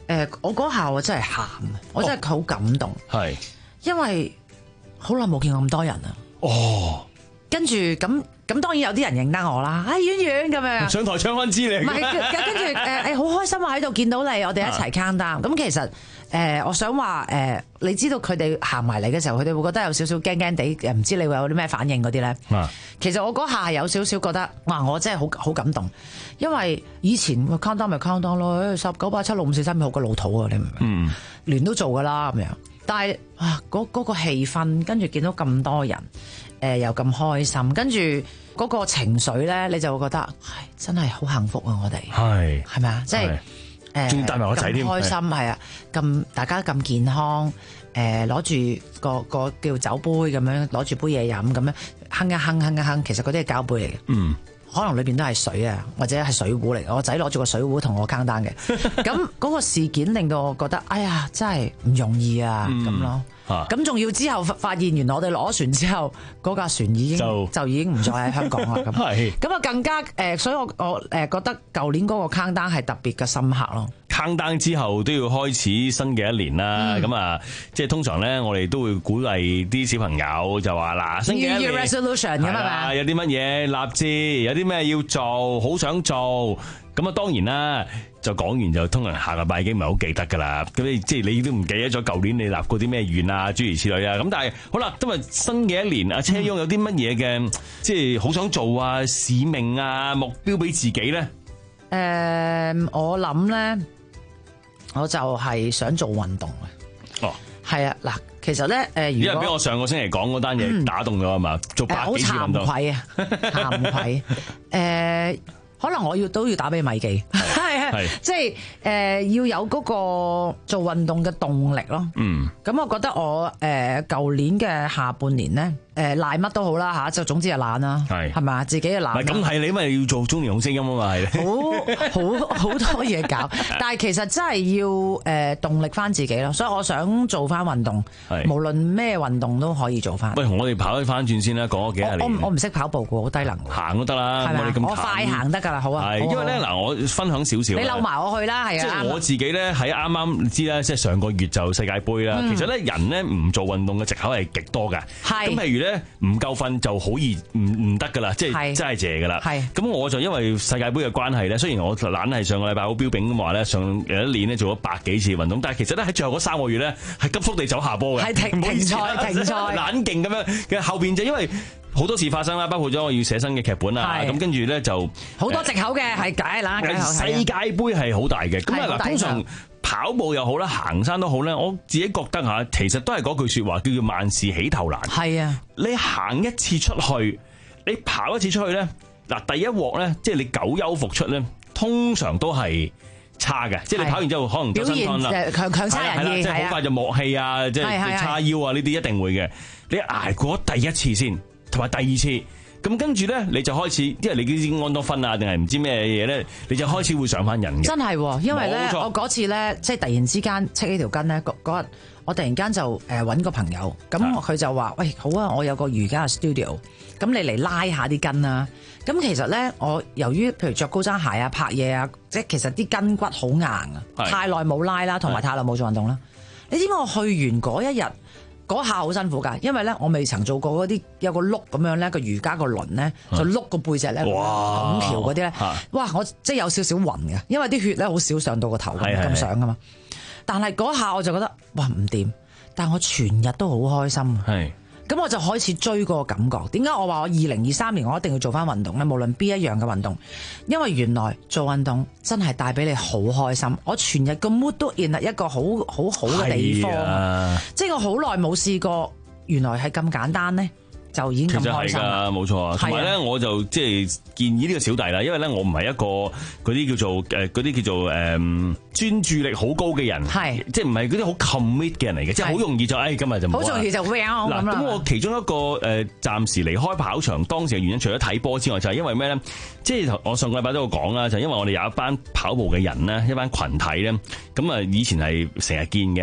誒，我嗰下我真係喊，我真係好感動， 係、哦， 因為好耐冇見過咁多人啊。 哦， 跟住咁咁，當然有啲人認得我啦，哎，婉婉咁樣上台唱翻支嚟， 唔係，跟住誒誒，好開心啊！喺度見到你，我哋一齊 count down。咁其實誒、呃，我想話誒、呃，你知道佢哋行埋嚟嘅時候，佢哋會覺得有少少驚驚地，唔知你會有啲咩反應嗰啲咧。 啊、 其實我嗰下係有少少覺得，哇！我真係好好感動，因為以前 count down 咪 count down 咯，十九八七六五四三好個老土啊，你明唔明？嗯，聯都做噶啦咁樣，但係哇，嗰嗰、嗰個氣氛，跟住見到咁多人。誒、呃、又咁開心，跟住嗰個情緒咧，你就會覺得，唉，真係好幸福啊！我哋係係咪啊？即係誒， 仲帶埋個仔添， 開心係啊！咁大家咁健康，誒攞住個個叫酒杯咁樣，攞住杯嘢飲咁樣，哼一哼哼一哼，其實嗰啲係膠杯嚟嘅。嗯。可能裏邊都係水啊，或者係水壺嚟。我仔攞住個水壺同我坑單嘅，咁嗰個事件令到我覺得，哎呀，真係唔容易啊咁、嗯、咯。咁仲要之後發現，原來我哋攞船之後，嗰架船已經就，就已經唔再喺香港啦。咁咁啊，更加誒、呃，所以我我誒覺得舊年嗰個坑單係特別嘅深刻咯。 坑單之後都要開始新嘅一年啦，咁、嗯、啊，即係通常咧，我哋都會鼓勵啲小朋友就話嗱，新嘅一年 New Year Resolution 咁啊嘛， 有啲乜嘢立志，有啲咩要做，好想做，咁啊當然啦，就講完就通常下個禮拜已經唔係好記得噶啦，咁你即係你都唔記得咗舊年你立過啲咩願啊，諸如此類啊，咁但係好啦，今日新嘅一年，阿車翁有啲乜嘢嘅，即係好想做啊，使命啊，目標俾自己咧？誒、 呃，我諗咧。我就係想做運動嘅。哦，係啊，嗱，其實咧，誒，如果因為俾我上個星期講嗰單嘢打動咗啊嘛，做百幾次運動， 好慚愧啊，慚愧，誒。可能我要都要打俾米記，係係，即係誒要有嗰個做運動嘅動力咯。嗯，咁我覺得我誒舊年嘅下半年咧，誒賴乜都好啦嚇，就總之係懶啦，係係咪？自己嘅懶。唔係咁係你咪要做中年好聲音啊嘛，係。 好好好多嘢搞，但係其實真係要誒動力翻自己咯，所以我想做翻運動，無論咩運動都可以做翻。 喂，我哋跑翻轉先啦，講咗幾廿年。 我我唔識跑步嘅，好低能。 行都得啦，我哋咁我快行得㗎。好啊， 係，因為咧嗱，我分享少少。 你溜埋我去啦，係啊。 即係我自己咧，喺啱啱知啦，即係上個月就世界盃啦。其實咧，人咧唔做運動嘅藉口係極多㗎。係。咁譬如咧，唔夠瞓就好易唔唔得㗎啦，即係真係謝㗎啦。係。咁我就因為世界盃嘅關係咧，雖然我懶係上個禮拜好標炳咁話咧，上有一年咧做咗百幾次運動，但係其實咧喺最後嗰三個月咧係急速地走下坡嘅。 係停停賽停賽， 懶勁咁樣。其實後邊就因為好多事發生啦，包括咗我要寫新嘅劇本啊，咁跟住咧就好多藉口嘅，係解啦。 世界盃係好大嘅，咁啊嗱，通常跑步又好啦，行山都好咧，我自己覺得嚇，其實都係嗰句説話叫做萬事起頭難。係啊，你行一次出去，你跑一次出去咧，嗱第一鑊咧，即係你久休復出咧，通常都係差嘅，即係你跑完之後可能表現強強差人意， 即係好快就磨氣啊，即係叉腰啊，呢啲一定會嘅。你捱過第一次先。同埋第二次，咁跟住咧，你就開始，因為你啲安多酚啊，定係唔知咩嘢咧，你就開始會上翻癮嘅。 真係，因為咧，我嗰次咧，即係突然之間戚呢條筋咧，嗰日我突然間就誒揾個朋友，咁佢就話：喂，好啊，我有個瑜伽 studio，咁你嚟拉下啲筋啊。咁其實咧，我由於譬如着高踭鞋啊、拍嘢啊，即係其實啲筋骨好硬啊，太耐冇拉啦，同埋太耐冇做運動啦。你知唔知我去完嗰一日？嗰下好辛苦㗎，因為咧我未曾做過嗰啲有個碌咁樣咧，個瑜伽個輪咧就碌個背脊咧，拱橋嗰啲咧，哇！我即係有少少暈嘅，因為啲血咧好少上到個頭咁咁上㗎嘛。但係嗰下我就覺得哇唔掂，但係我全日都好開心。係。咁我就開始追嗰個感覺。點解我話我二零二三年我一定要做翻運動咧？無論邊一樣嘅運動，因為原來做運動真係帶俾你好開心。我全日個 mood 都 in 一個好好好嘅地方，啊、即係我好耐冇試過，原來係咁簡單咧。就已經咁開心啦， 冇錯啊！同埋咧，我就即係建議呢個小弟啦，因為咧我唔係一個嗰啲叫做誒嗰啲叫做誒專注力好高嘅人，係即係唔係嗰啲好 commit 嘅人嚟嘅，即係好容易就誒今日就冇好容易就 well 咁啦。 咁我其中一個誒暫時離開跑場當時嘅原因，除咗睇波之外，就係因為咩咧？即係我上個禮拜都有講啦，就係因為我哋有一班跑步嘅人咧，一班群體咧，咁啊以前係成日見嘅。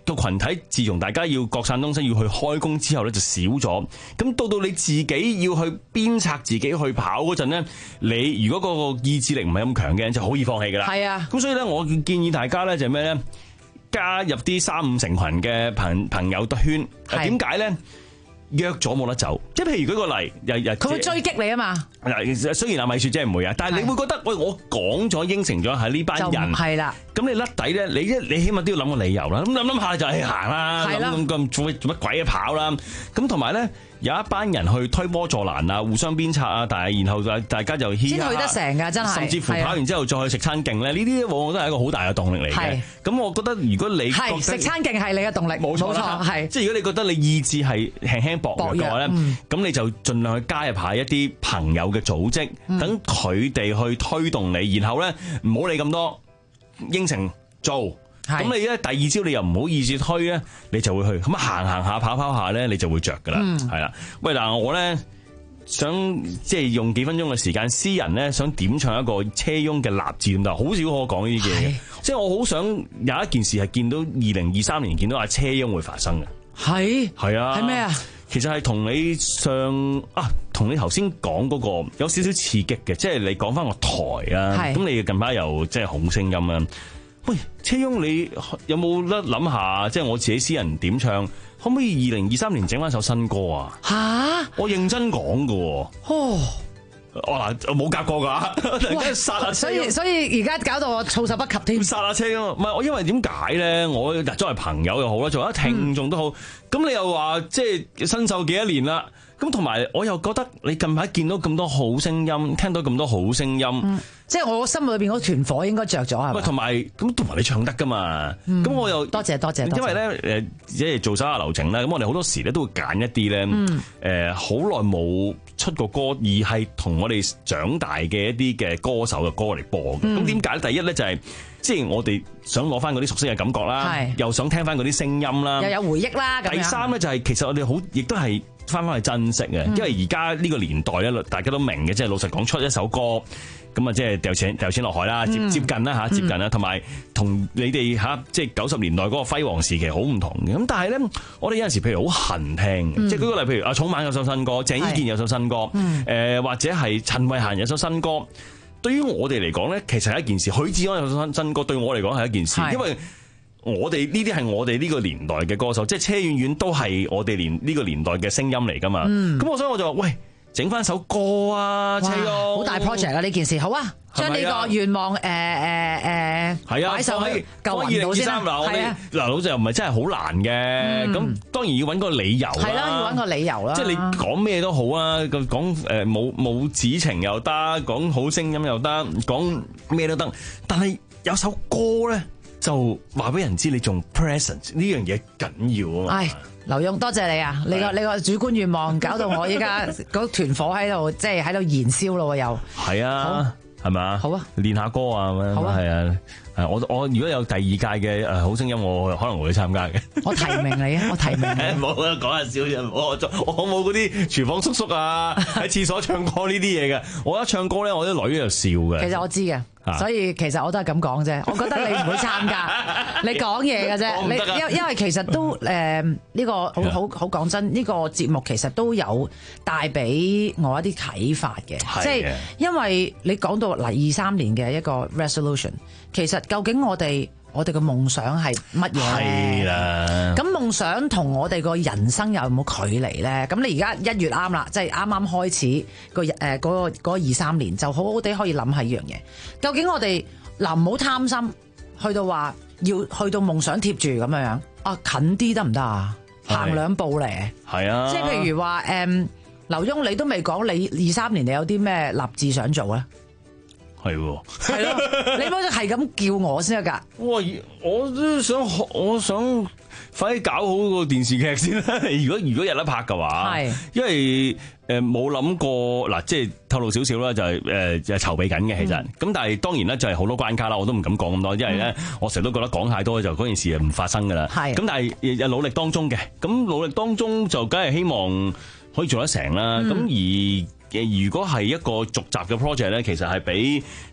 個群體自從大家要各散東西要去開工之後咧就少咗，咁到到你自己要去鞭策自己去跑嗰陣咧，你如果嗰個意志力唔係咁強嘅人就好易放棄噶啦。 係啊， 咁所以咧我建議大家咧就係咩咧，加入啲三五成群嘅朋朋友圈，點解咧？約咗冇得走，即係譬如舉個例，日日佢會追擊你啊嘛。 嗱，雖然阿米雪姐唔會啊，但係你會覺得喂，我講咗應承咗係呢班人， 係啦。 咁你甩底咧，你一你起碼都要諗個理由啦。咁諗諗下就係行啦，咁咁做做乜鬼啊跑啦。咁同埋咧有一班人去推波助瀾啊，互相鞭策啊，但係然後大家就先去得成㗎，真係。 甚至乎跑完之後再去食餐勁咧，呢啲往往都係一個好大嘅動力嚟嘅。咁我覺得如果你係食餐勁係你嘅動力，冇錯係。 即係如果你覺得你意志係輕輕薄弱嘅話咧，咁你就盡量去加入下一啲朋友嘅組織，等佢哋去推動你，然後咧唔好理咁多，應承做。咁你咧第二朝你又唔好意志推咧，你就會去咁行行下跑跑下咧，你就會着噶啦，係啦。喂嗱，我咧想即係用幾分鐘嘅時間，私人咧想點唱一個車翁嘅立志咁，但係好少可講呢啲嘢。即係我好想有一件事係見到二零二三年見到阿車翁會發生嘅。 係係啊， 係咩啊？ 其實係同你上啊，同你頭先講嗰個有少少刺激嘅，即係你講翻個台啊。咁你近排又即係好聲音啊。喂，車翁，你有冇得諗下？即係我自己私人點唱，可唔可以二零二三年整翻首新歌啊？ 吓， 我認真講噶。哦，我嗱冇夾過噶，突然間殺下車。 所以所以而家搞到我措手不及添。 殺下車啊！唔係我，因為點解咧？我嗱作為朋友又好啦，作為一聽眾都好，咁、嗯、你又話即係新秀幾多年啦？咁同埋我又覺得你近排見到咁多好聲音，聽到咁多好聲音。嗯即係我心裏邊嗰團火應該着咗係咪？同埋咁同埋你唱得噶嘛？咁、嗯、我又多謝多謝。 因為咧誒，即係做手下留情啦。咁我哋好多時咧都會揀一啲咧誒，好耐冇出過歌，而係同我哋長大嘅一啲嘅歌手嘅歌嚟播嘅。咁點解？第一咧就係即係我哋想攞翻嗰啲熟悉嘅感覺啦，又想聽翻嗰啲聲音啦， 又有回憶啦。 第三咧就係其實我哋好，亦都係翻翻去珍惜嘅，嗯、因為而家呢個年代咧，大家都明嘅，即係老實講出一首歌。咁啊，即係掉錢掉錢落海啦，接接近啦嚇，接近啦，同埋同你哋嚇，即係九十年代嗰個輝煌時期好唔同嘅。咁但係咧，我哋有陣時譬如好恨聽嘅，嗯、即係舉個例，譬如阿草蜢有首新歌，鄭伊健有首新歌，誒、嗯呃、或者係陳慧嫻有首新歌。對於我哋嚟講咧，其實係一件事。許志安有首新新歌，對我嚟講係一件事，因為我哋呢啲係我哋呢個年代嘅歌手，即係車婉婉都係我哋年呢個年代嘅聲音嚟㗎嘛。咁、嗯、我所以我就話喂。整翻首歌啊，車翁好大 project 啊！呢件事好啊，將呢個願望誒誒誒擺上去舊雲度先啦。係啊， 嗱老實又唔係真係好難嘅，咁、嗯、當然要揾個理由啦。 係啦，要揾個理由啦。 即係你講咩都好啊，講誒冇冇指情又得，講好聲音又得，講咩都得。但係有首歌咧，就話俾人知你仲 present 呢樣嘢緊要啊嘛。 劉墉，多謝你啊！你個你個主觀願望搞到我依家嗰團火喺度，即係喺度燃燒咯，又係啊，係咪啊？好啊，練下歌啊，咁樣係啊。係我我如果有第二屆嘅誒好聲音，我可能會參加嘅。 我提名你啊！我提名你。 冇啊，講下笑啫。我我冇嗰啲廚房叔叔啊，喺廁所唱歌呢啲嘢嘅。我一唱歌咧，我啲女就笑嘅。 其實我知嘅。所以其實我都係咁講啫，我覺得你唔會參加，你講嘢嘅啫。你因因為其實都誒呢、呃呢個好好好講真，呢、呢個節目其實都有帶俾我一啲啟發嘅，即係因為你講到嗱二三年嘅一個 resolution， 其實究竟我哋我哋嘅夢想係乜嘢？係啦。咁夢想同我哋個人生有冇距離咧？咁你而家一月啱啦，即係啱啱開始個誒嗰個嗰個二三年，就好好地可以諗下呢樣嘢。究竟我哋嗱唔好貪心，去到話要去到夢想貼住咁樣樣啊，近啲得唔得啊？行兩步嚟。係啊。即係譬如話誒，劉墉你都未講你二三年你有啲咩立志想做咧？ 係喎， 係咯，你冇得係咁叫我先得㗎。 喂，我都想學，我想快啲搞好個電視劇先啦。如果如果有得拍嘅話，係，因為誒冇諗過嗱，即係透露少少啦，就係誒就係籌備緊嘅其實。咁、嗯、但係當然啦，就係好多關卡啦，我都唔敢講咁多，因為咧、嗯、我成日都覺得講太多就嗰件事唔發生㗎啦。係。咁但係有努力當中嘅，咁努力當中就梗係希望可以做得成啦。咁、嗯、而如果係一個續集嘅 project 咧，其實係俾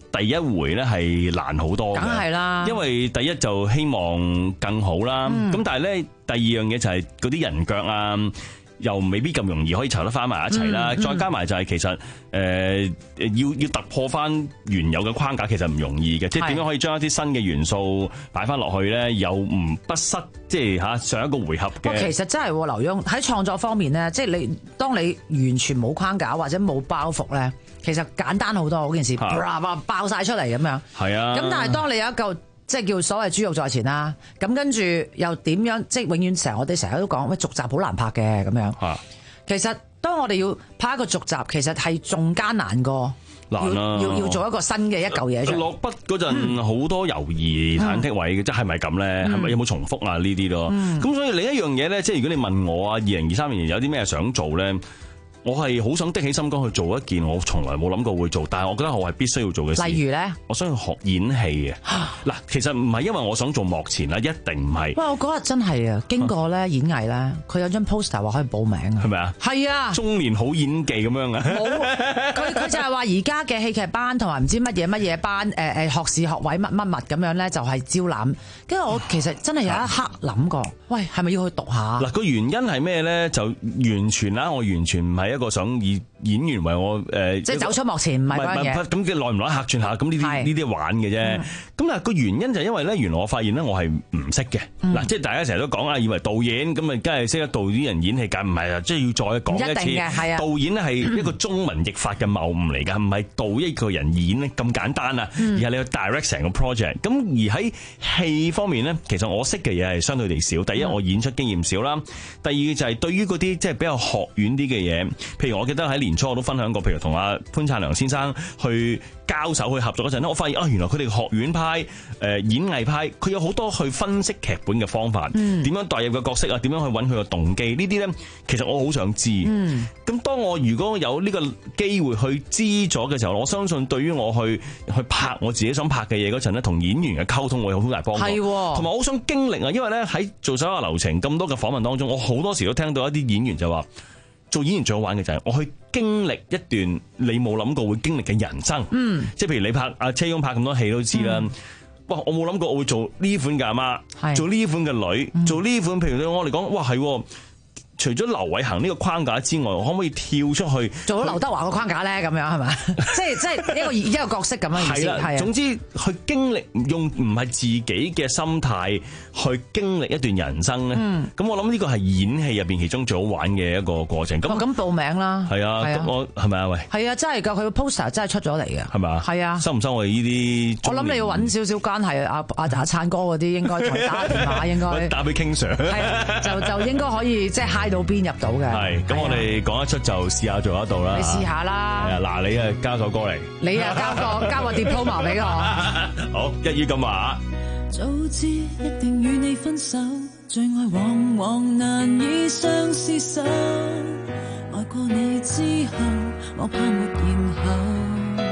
第一回咧係難好多嘅， 梗係啦， 因為第一就希望更好啦，咁、嗯、但係咧第二樣嘢就係嗰啲人腳啊，又未必咁容易可以籌得翻埋一齊啦，嗯嗯、再加埋就係其實誒、呃、要要突破翻原有嘅框架，其實唔容易嘅，即係點樣可以將一啲新嘅元素擺翻落去咧，又唔不失即係嚇上一個回合嘅。 其實真係劉墉喺創作方面咧，即係你當你完全冇框架或者冇包袱咧，其實簡單好多嗰件事，爆晒出嚟咁樣。係啊，咁但係當你有一嚿即係叫所謂豬肉在前啦，咁跟住又點樣？即係永遠成日我哋成日都講，喂，續集好難拍嘅咁樣。啊、其實當我哋要拍一個續集，其實係仲艱難過。難啊！要要做一個新嘅一嚿嘢出嚟。落筆嗰陣好多猶豫忐忑位嘅，即係咪咁咧？係咪有冇重複啊？呢啲咯。咁所以另一樣嘢咧，即係如果你問我啊，二零二三年有啲咩想做咧？我係好想的起心肝去做一件我從來冇諗過會做，但係我覺得我係必須要做嘅事。例如咧，我想去學演戲嘅。嗱，其實唔係因為我想做幕前啦，一定唔係。喂，我嗰日真係啊，經過咧演藝咧，佢有張 poster 話可以報名啊。係咪啊？係啊。中年好演技咁樣啊？冇，佢佢就係話而家嘅戲劇班同埋唔知乜嘢乜嘢班，誒誒學士學位乜乜乜咁樣咧，就係招攬。跟住我其實真係有一刻諗過，喂，係咪要去讀下？嗱，個原因係咩咧？就完全啦，我完全唔係一個想以演員為我誒，即係走出幕前唔係嗰樣嘢。咁嘅耐唔耐客串下，咁呢啲呢啲玩嘅啫。咁但係個原因就係因為咧，原來我發現咧，我係唔識嘅。嗱，即係大家成日都講啊，以為導演咁啊，梗係識得導演人演戲，梗唔係啊，即係要再講一次。係啊，導演咧係一個中文譯法嘅謬誤嚟㗎，唔係導一個人演咧咁簡單啊，而係你要 direct 成個 project。咁而喺戲方面咧，其實我識嘅嘢係相對地少。第一，我演出經驗少啦；第二就係對於嗰啲即係比較學院啲嘅嘢，譬如我記得喺年初我都分享過，譬如同阿潘燦良先生去交手去合作嗰陣咧，我發現啊，原來佢哋學院派、誒演藝派，佢有好多去分析劇本嘅方法，點、嗯、樣代入個角色啊，點樣去揾佢個動機，呢啲咧其實我好想知。咁、嗯、當我如果有呢個機會去知咗嘅時候，我相信對於我去去拍我自己想拍嘅嘢嗰陣咧，同演員嘅溝通會有好大幫助。係，同埋我好想經歷啊，因為咧喺做所有流程咁多嘅訪問當中，我好多時都聽到一啲演員就話，做演員最好玩嘅就係我去經歷一段你冇諗過會經歷嘅人生，嗯，即係譬如你拍阿車庸拍咁多戲都知啦，哇、嗯！我冇諗過我會做呢款嘅阿媽，做呢款嘅女，嗯、做呢款，譬如對我嚟講，哇係。除咗劉偉恒呢個框架之外，我可唔可以跳出去做咗劉德華個框架咧？咁樣係咪？即係即係一個一個角色咁樣意思。係啦，總之去經歷用唔係自己嘅心態去經歷一段人生咧。咁、嗯、我諗呢個係演戲入邊其中最好玩嘅一個過程。咁咁、哦、報名啦。係啊，咁我係咪啊？喂，係啊，真係㗎，佢個 poster 真係出咗嚟嘅。係咪啊？係啊。收唔收我哋呢啲？我諗你要揾少少關係，阿阿阿燦哥嗰啲應該同打電話應該。打俾 King Sir。係啊，就就應該可以即係 high 到邊入到嘅。係，咁我哋講得出就試下做得到啦。你試下啦。係啊，嗱，你啊交首歌嚟。你啊交個交個 diploma 俾我。好，一於咁話。早知一定與你分手，最愛往往難以相廝守。愛過你之後，我怕沒然後。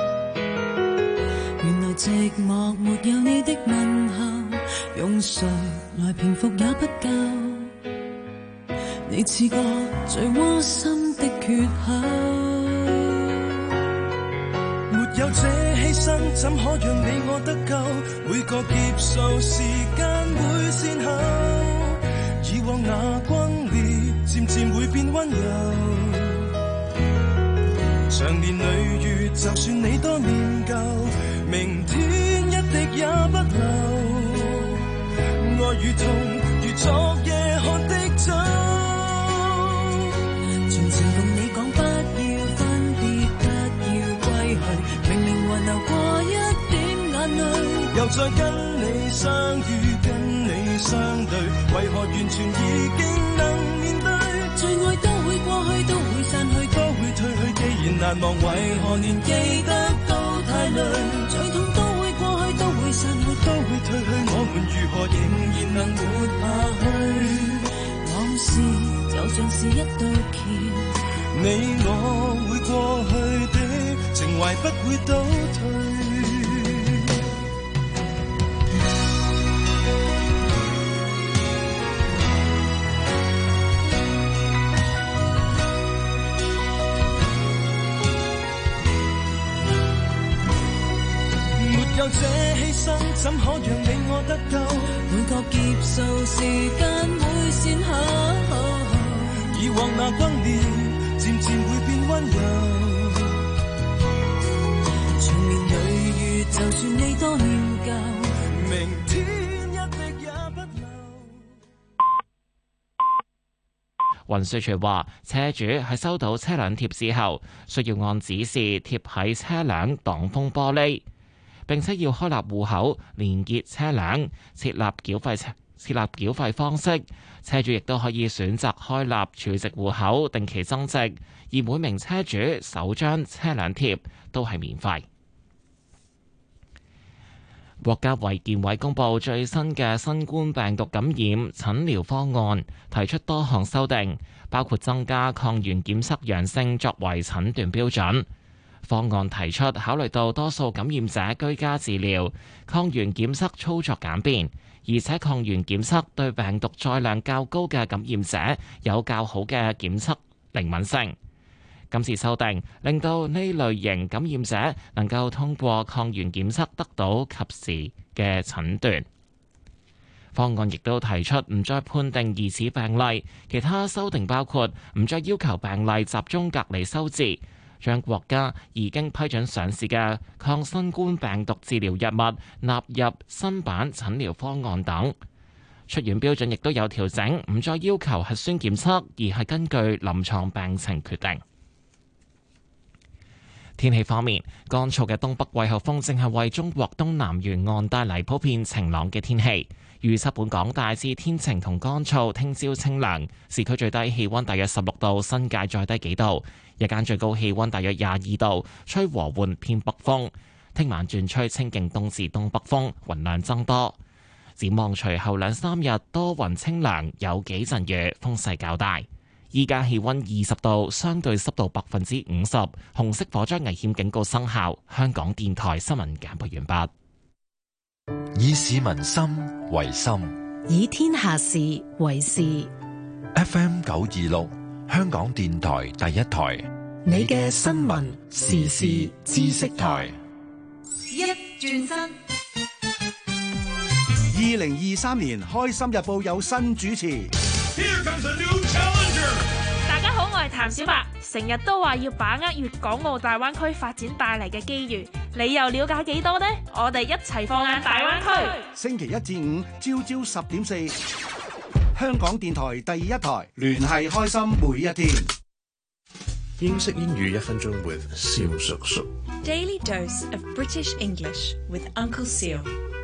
原來寂寞沒有你的問候，用誰來平復也不夠。你似個最窩心的缺口，沒有這犧牲，怎可讓你我得救？每個劫數時間會先後，以往那轟烈漸漸會變溫柔。長年累月，就算你多念舊，明天一滴也不留。愛與痛如昨夜喝的酒。流過一點眼淚，又再跟你相遇，跟你相對，為何完全已經能面對？最愛都會過去，都會散去，都會退去。既然難忘，為何連記得都太累？最痛都會過去，都會散去，都會退去。我們如何仍然能活下去？往事就像是一道橋，你我會過去的。情懷不會倒退。 有這犧牲，怎可讓你我得救？ 每個劫數時間會善後， 以往那轟烈，漸漸會變溫柔。 長年累月，就算你多念舊， 明天一滴也不留。 運輸署話，車主喺收到車輛貼之後，需要按指示貼喺車輛擋風玻璃，並且要開立戶口連結車輛，設立繳費設立繳費方式。車主亦都可以選擇開立儲值戶口，定期增值，而每名車主首張車輛貼都係免費。國家衛健委公布最新嘅新冠病毒感染診療方案，提出多項修訂，包括增加抗原檢測陽性作為診斷標準。方案提出考慮到多數感染者居家治療，抗原檢測操作簡便，而且抗原檢測對病毒載量較高嘅感染者有較好嘅檢測靈敏性。今次修訂令到呢類型感染者能夠通過抗原檢測得到及時嘅診斷。方案亦都提出唔再判定疑似病例，其他修訂包括唔再要求病例集中隔離收治，將國家已經批准上市嘅抗新冠病毒治療藥物納入新版診療方案等。出院標準亦都有調整，唔再要求核酸檢測，而係根據臨床病情決定。天氣方面，乾燥嘅東北季候風正係為中國東南沿岸帶嚟普遍晴朗嘅天氣。預測本港大致天晴同乾燥，聽朝清涼，市區最低氣溫大約十六度，新界再低幾度。日間最高氣溫大約廿二度，吹和緩偏北風。聽晚轉吹清勁東至東北風，雲量增多。展望隨後兩三日多雲清涼，有幾陣雨，風勢較大。依家氣溫二十度，相對濕度百分之五十，紅色火災危險警告生效。香港電台新聞簡報完畢。 以市民心為心， 以天下事為事。 F M 九二六，香港電台第一台， 你嘅新聞時事知識台。 一轉身。 二零二三年開心日報有新主持。 大家好，我係譚小白，成日都話要把握粵港澳大灣區發展帶嚟嘅機遇，你又了解幾多呢？我哋一齊放眼大灣區。 星期一至五朝朝十點四，香港電台第一台，聯繫開心每一天。 英式英語一分鐘 with 蕭叔叔。 Daily dose of British English with Uncle Seal。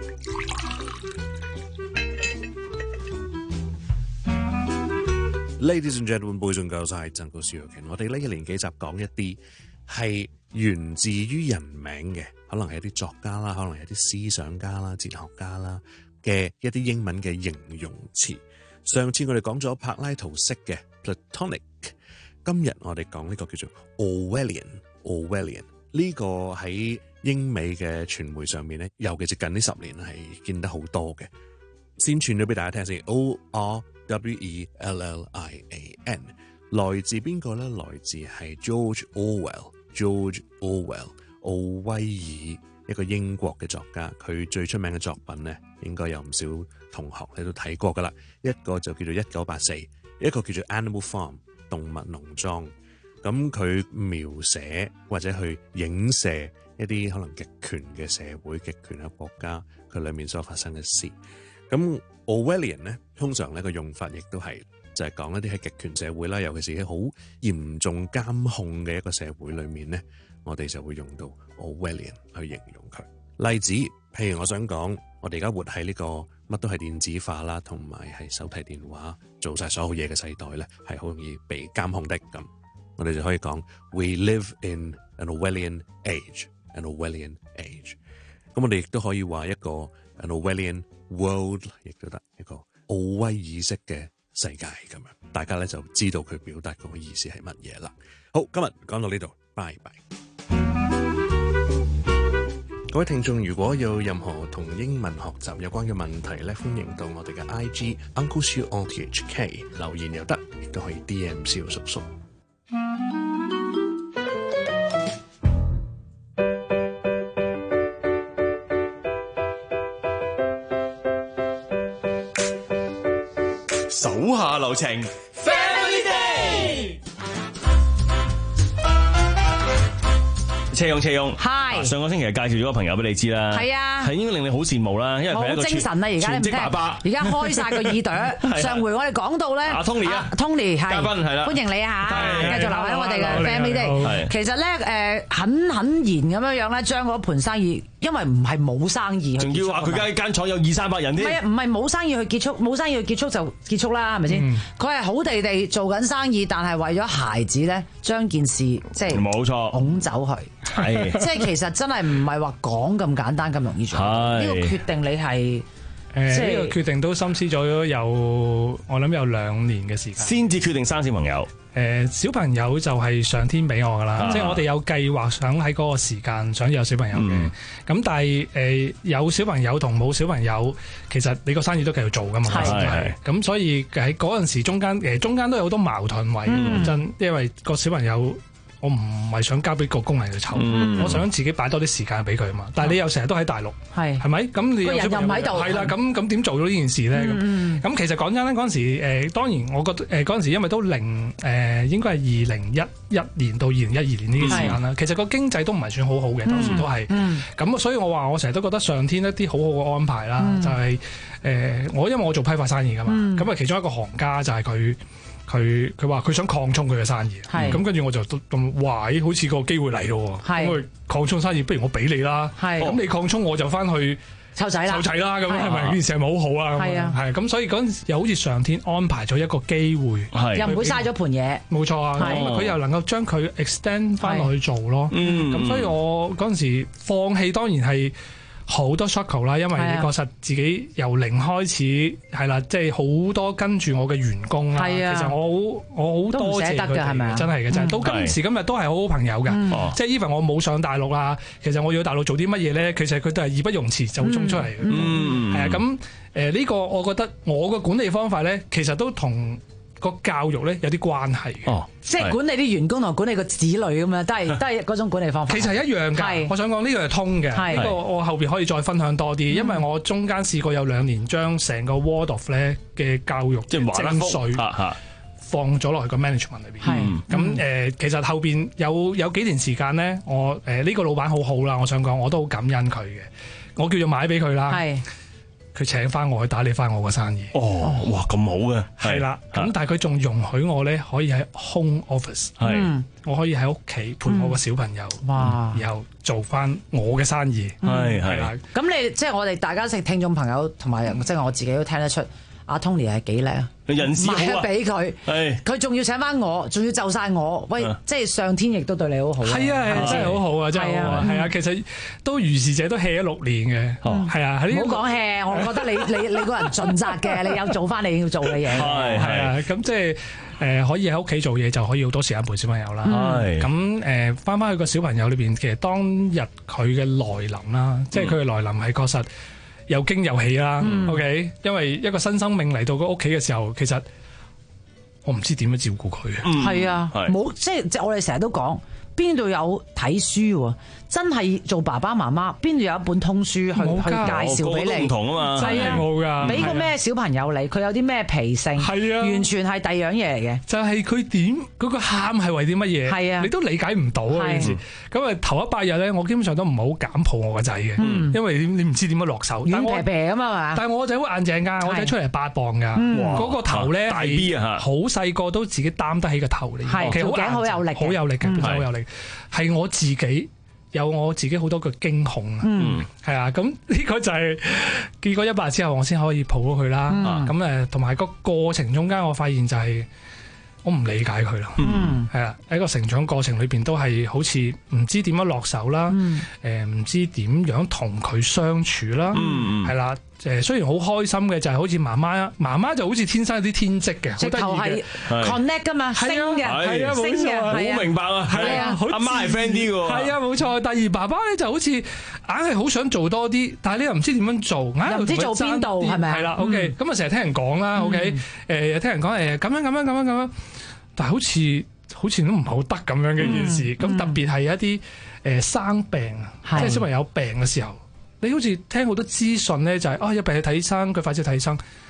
Ladies and gentlemen, boys and girls， 係曾高少權。我哋呢一連幾集講一啲係源自於人名嘅，可能係一啲作家啦，可能係一啲思想家啦、哲學家啦嘅一啲英文嘅形容詞。上次我哋講咗柏拉圖式嘅 Platonic， 今日我哋講呢個叫做 Orwellian。Orwellian 呢個喺英美嘅傳媒上面咧，尤其是近呢十年係見得好多嘅。先傳咗俾大家聽先 ，O R W E L L I A N， 來自邊個咧？來自係 George Orwell，George Orwell， 奧威爾，一個英國嘅作家。佢最出名嘅作品咧，應該有唔少同學你都睇過噶啦。一個就叫做一九八四，一個叫做 Animal Farm， 動物農莊。咁佢描寫或者去影射一啲可能極權嘅社會、極權嘅國家，佢裏面所發生嘅事。咁 Orwellian 咧，通常呢個用法亦都係就係、是、講一啲喺極權社會啦，尤其是喺好嚴重監控嘅一個社會裏面咧，我哋就會用到 Orwellian 去形容佢。例子，譬如我想講，我哋而家活喺呢個乜都係電子化啦，同埋係手提電話做晒所有嘢嘅世代咧，係好容易被監控的咁。我哋就可以講 We live in an Orwellian age，an Orwellian age。咁我哋亦都可以話一個 an Orwellian world， 亦都得一個奧威爾式嘅世界咁樣，大家咧就知道佢表達嗰個意思係乜嘢啦。好，今日講到呢度，拜拜。各位聽眾，如果有任何同英文學習有關嘅問題咧，歡迎到我哋嘅 I G Uncle Siu O T H K 留言又得，亦都可以 D M 蕭叔叔。 流程 Family Day。 車勇車勇， 係上個星期介紹咗個朋友俾你知啦， 係啊， 係應該令你好羨慕啦，因為佢係一個好精神啊！而家你唔聽， 全職爸爸， 而家開晒個耳朵。上回我哋講到咧， 阿 Tony 啊 ，Tony 係嘉賓係啦， 歡迎你啊嚇， 係繼續留喺我哋嘅 Family 係 Day。其實咧誒，很很然咁樣樣咧，將嗰盤生意，因為唔係冇生意， 仲要話佢間間廠有二三百人添， 唔係啊，唔係冇生意去結束，冇生意去結束就結束啦，係咪先？佢係好地地做緊生意，但係為咗孩子咧，將件事即係冇錯， 拱走去， 係即係其實真係唔係話講咁簡單咁容易做，呢個決定你係。 誒呢個決定都深思咗有我諗有兩年嘅時間， 先至決定生小朋友。 誒小朋友就係上天俾我噶啦，即係我哋有計劃想喺嗰個時間想有小朋友嘅。咁但係誒有小朋友同冇小朋友，其實你個生意都繼續做噶嘛。係係。咁所以喺嗰陣時中間誒中間都有好多矛盾位，真因為個小朋友。我唔係想交俾個工人去湊，嗯、我想自己擺多啲時間俾佢啊嘛。但係你又成日都喺大陸，係係咪？咁你個人又唔喺度，係啦。咁咁點做到呢件事咧？咁咁、嗯、其實講真咧，嗰陣時誒當然我覺得誒嗰陣時因為都零誒、呃、應該係二零一一年到二零一二年呢啲時間啦。其實個經濟都唔係算好好嘅，當時都係。咁、嗯、所以我話我成日都覺得上天一啲好好嘅安排啦，嗯、就係、是、誒、呃、我因為我做批發生意噶嘛，咁啊、嗯、其中一個行家就係佢。佢佢話佢想擴充佢嘅生意，咁跟住我就咁話，好似個機會嚟咯，咁佢擴充生意，不如我俾你啦，咁你擴充我就翻去湊仔啦， 湊仔啦，咁係咪件事係咪好好啊？係啊，係咁，所以嗰陣時又好似上天安排咗一個機會， 又唔會嘥咗盤嘢， 冇錯啊，咁佢又能夠將佢 extend 翻落去做咯，咁所以我嗰陣時放棄當然係。好多 struggle 啦，因為你確實自己由零開始係啦，即係好多跟住我嘅員工啦。係啊，其實我好我好多謝佢哋，真係嘅，真係到今時今日都係好好朋友嘅。即係 even 我冇上大陸啦，其實我要大陸做啲乜嘢咧，其實佢都係義不容辭就會衝出嚟嘅。嗯，係啊，咁誒呢個我覺得我嘅管理方法咧，其實都同個教育咧有啲關係嘅。哦， 即係管理啲員工同管理個子女咁樣，都係都係嗰種管理方法。 其實係一樣㗎。我想講呢個係通嘅。不過我後邊可以再分享多啲，因為我中間試過有兩年將成個 Waldorf 咧嘅教育即係精髓放咗落去個 management 裏邊。係咁誒，其實後邊有有幾年時間咧，我誒呢個老闆好好啦，我想講我都好感恩佢嘅，我叫做買俾佢啦。係。佢請翻我去打理翻我個生意。 哦，哇，咁好嘅。 係啦，咁但係佢仲容許我咧可以喺 home office，係，我可以喺屋企陪我個小朋友，哇，然後做翻我嘅生意。係係。 咁你即係我哋大家識聽眾朋友同埋即係我自己都聽得出，阿 Tony 係幾叻啊！ 人事好啊， 俾佢，佢仲要請翻我，仲要就晒我，喂，即係上天亦都對你好好。係啊，真係好好啊，真係好啊，係啊，其實都如是者都 hea 咗六年嘅，係啊， 唔好講 hea，我覺得你你你個人盡責嘅，你有做翻你要做嘅嘢。 係係啊，咁即係誒可以喺屋企做嘢，就可以好多時間陪小朋友啦。係咁誒，翻翻去個小朋友裏邊，其實當日佢嘅來臨啦，即係佢嘅來臨係確實。有驚有喜啦、嗯、，OK， 因為一個新生命嚟到個屋企嘅時候，其實我唔知點樣照顧佢嘅。 係、嗯、啊，冇即係即係我哋成日都講，邊度有睇書喎？真係做爸爸媽媽，邊度有一本通書去去介紹俾你？ 唔同啊嘛， 真係冇㗎。 俾個咩小朋友你，佢有啲咩脾性？係啊，完全係第二樣嘢嚟嘅。 就係佢點嗰個喊係為啲乜嘢？係啊，你都理解唔到啊件事。咁啊頭一百日咧，我基本上都唔係好揀抱我個仔嘅，嗯、因為你唔知點樣落手。 軟皮皮咁啊嘛。 但係我仔好硬淨㗎，我仔出嚟八磅㗎，嗰、嗯、個頭咧大 B 啊， 好細個都自己擔得起個頭嚟。 係，條頸好有力， 好有力嘅，本身好有力。係我自己。有我自己好多個驚恐啊，係啊、嗯，咁呢個就係結果一百日之後，我先可以抱到佢啦。咁誒，同埋個過程中間，我發現就係我唔理解佢咯。係啊、嗯，喺個成長過程裏邊都係好似唔知點樣落手啦，誒唔、嗯、知點樣同佢相處啦，係啦、嗯。誒雖然好開心嘅就係好似媽媽，媽媽就好似天生有啲天職嘅，好得意嘅 connect 噶嘛，升嘅， 係啊，冇錯， 好明白啊，係啊，阿媽係 friend 啲嘅， 係啊，冇錯。第二爸爸咧就好似硬係好想做多啲，但係你又唔知點樣做，硬又唔知做邊度，係咪？ 係啦 ，OK，咁啊成日聽人講啦 ，OK，誒又聽人講誒咁樣咁樣咁樣咁樣，但係好似好似都唔係好得咁樣嘅件事。咁特別係一啲誒生病，即係小朋友病嘅時候。你好似聽好多資訊咧，就係啊，有病去睇醫生，佢快啲睇醫生。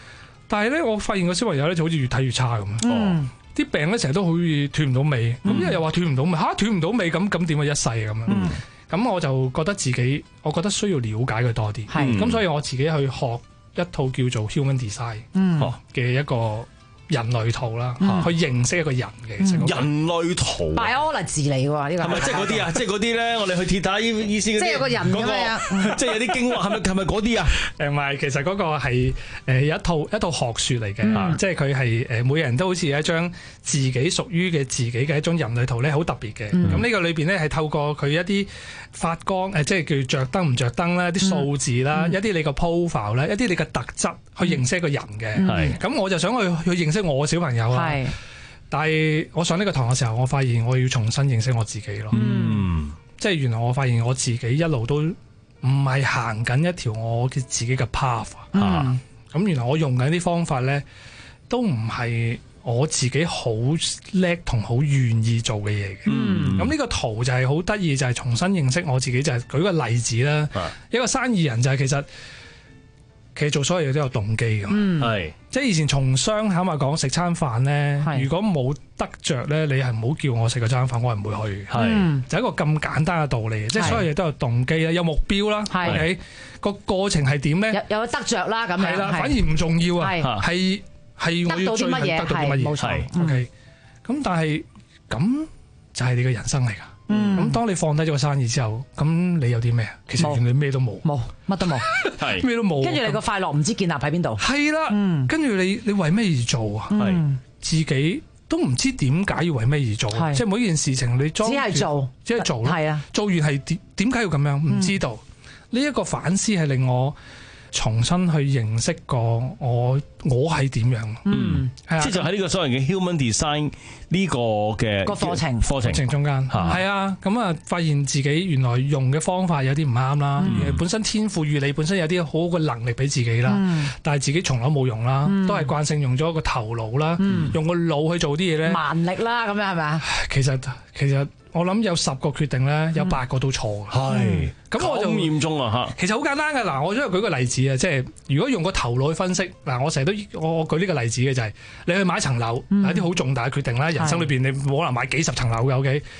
但係咧，我發現個小朋友咧就好似越睇越差咁。 嗯， 啲病咧成日都好似斷唔到尾，咁一日又話斷唔到尾，嚇斷唔到尾咁咁點啊一世咁樣。 嗯咁我就覺得自己，我覺得需要了解佢多啲。 係咁所以我自己去學一套叫做 Human Design 嘅一個人類圖啦， 嗯去認識一個人嘅。其實嗰個人類圖 biology 嚟嘅喎，呢個係咪即係嗰啲啊？即係嗰啲咧，我哋去鐵打醫醫師嗰啲， 即係有個人咁嗰樣個，即係有啲經絡，係咪係咪嗰啲啊？ 誒唔係，其實嗰個係誒有一套一套學説嚟嘅， 嗯即係佢係誒每人都好似有一張自己屬於嘅自己嘅一種人類圖咧，好特別嘅。咁呢、 嗯個裏邊咧係透過佢一啲發光誒，即係叫着燈唔着燈啦，一啲數字啦， 嗯一啲你個 profile 啦，一啲你嘅特質去認識一個人嘅。 係咁、我就想去去認識我小朋友啊。 係， 但係我上呢個堂嘅時候，我發現我要重新認識我自己咯。 嗯， 即係原來我發現我自己一路都唔係行緊一條我嘅自己嘅 path 啊。 嗯咁原來我用緊啲方法咧，都唔係我自己好叻同好願意做嘅嘢嘅。 嗯， 咁呢個圖就係好得意，就係重新認識我自己。就係舉個例子啦， 啊一個生意人就係其實其實做所有嘢都有動機嘅。 嗯， 係即係以前從商坦白講食餐飯咧， 係如果冇得着咧，你係唔好叫我食嗰餐飯，我係唔會去嘅。 係嗯就係一個咁簡單嘅道理，即係所有嘢都有動機啦，有目標啦。 係 OK，個過程係點咧？ 有有得着啦咁樣， 係啦， 係反而唔重要啊， 係係係我得到啲要追係乜嘢得到啲乜嘢， 係冇錯係嗯 OK。咁但係咁就係你嘅人生嚟㗎。 嗯咁當你放低咗個生意之後，咁你有啲咩啊？其實冇原來咩都冇， 冇乜都冇， 係咩都冇。 跟住你個快樂唔知建立喺邊度， 係啦， 嗯跟住你你為咩而做啊？ 嗯自己都唔知點解要為咩而做， 係即係每件事情你裝只係做， 只係做咯係啊， 做完係點點解要咁樣？唔知道呢一個反思係令我重新去認識過我我係點樣。 嗯， 係啊即係就喺呢個所謂嘅 Human Design 呢個嘅個課程課程過程中間嚇係啊，咁啊發現自己原來用嘅方法有啲唔啱啦， 嗯本身天賦予你本身有啲好好嘅能力俾自己啦， 嗯但係自己從來冇用啦，都係慣性用咗個頭腦啦，用個腦去做啲嘢咧。 蠻力啦，咁樣係咪啊？ 其實其實我諗有十個決定咧，有八個都錯嘅。 係咁我就咁嚴重啊嚇！ 其實好簡單嘅嗱，我想舉個例子啊，即係如果用個頭腦去分析嗱，我成日都我我舉呢個例子嘅就係、你去買層樓， 嗯係啲好重大嘅決定啦，人生裏邊你冇可能買幾十層樓嘅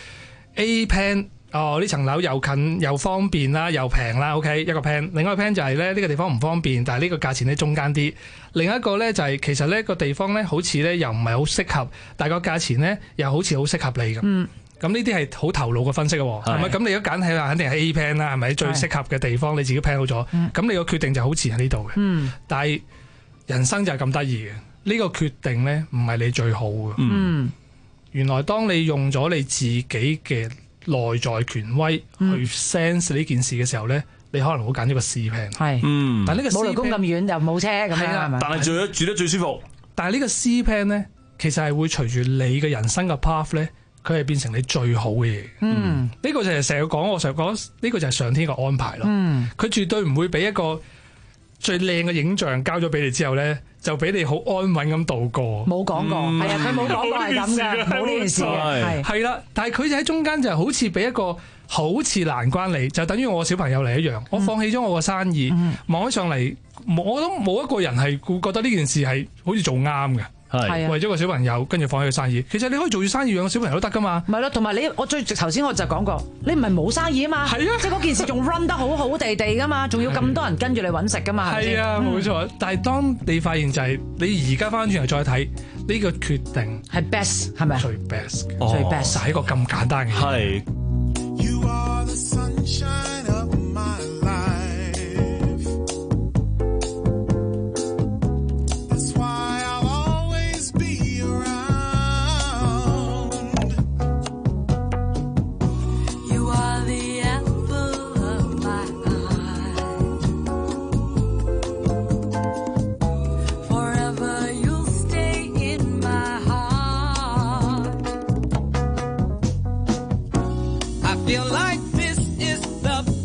，OK。A plan 哦，呢層樓又近又方便啦，又平啦，OK 一個 plan。另外一個 plan 就係咧呢個地方唔方便，但係呢個價錢咧中間啲。另一個咧就係、其實呢個地方咧好似咧又唔係好適合，但係個價錢咧又好似好適合你咁。 嗯咁呢啲係好頭腦嘅分析嘅喎，係咪？咁你如果揀係肯定係 A plan 啦，係咪？最適合嘅地方你自己 plan 好咗，咁你個決定就好似喺呢度嘅。 嗯但係人生就係咁得意嘅，呢個決定咧唔係你最好嘅。 嗯原來當你用咗你自己嘅內在權威去 sense 呢件事嘅時候咧，你可能會揀咗個 C plan。 係， 嗯， 但呢個 C 冇雷公 plan 咁遠又冇車咁樣係啦係咪？ 但係住得住得最舒服。 但係呢個 C plan 咧，其實係會隨住你嘅人生嘅 path 咧，佢係變成你最好嘅嘢。 嗯呢個就係成日講，我成日講呢個就係上天嘅安排咯。 嗯佢絕對唔會俾一個最靚嘅影像交咗俾你之後咧，就俾你好安穩咁度過。 冇講過，係啊，佢冇講過係咁嘅，冇呢件事嘅，係係啦，但係佢就喺中間就好似俾一個好似難關你，就等於我小朋友嚟一樣。我放棄咗我個生意，望起上嚟，我都冇一個人係會覺得呢件事係好似做啱嘅。 係啊為咗個小朋友，跟住放棄個生意。其實你可以做住生意養個小朋友都得噶嘛。 咪咯，同埋你我最頭先我就講過，你唔係冇生意啊嘛， 係啊， 即係嗰件事仲 run 得好好地地噶嘛，仲要咁多人跟住你揾食噶嘛，係咪先係啊，冇錯。但係當你發現就係你而家翻轉頭再睇呢個決定係 best 係咪啊？ 最 best 嘅最 best 就係一個咁簡單嘅嘢。 係。 You are the sunshine of my life. That's why I'll always be around. You are the apple of my eye. Forever you'll stay in my heart. I feel like this is the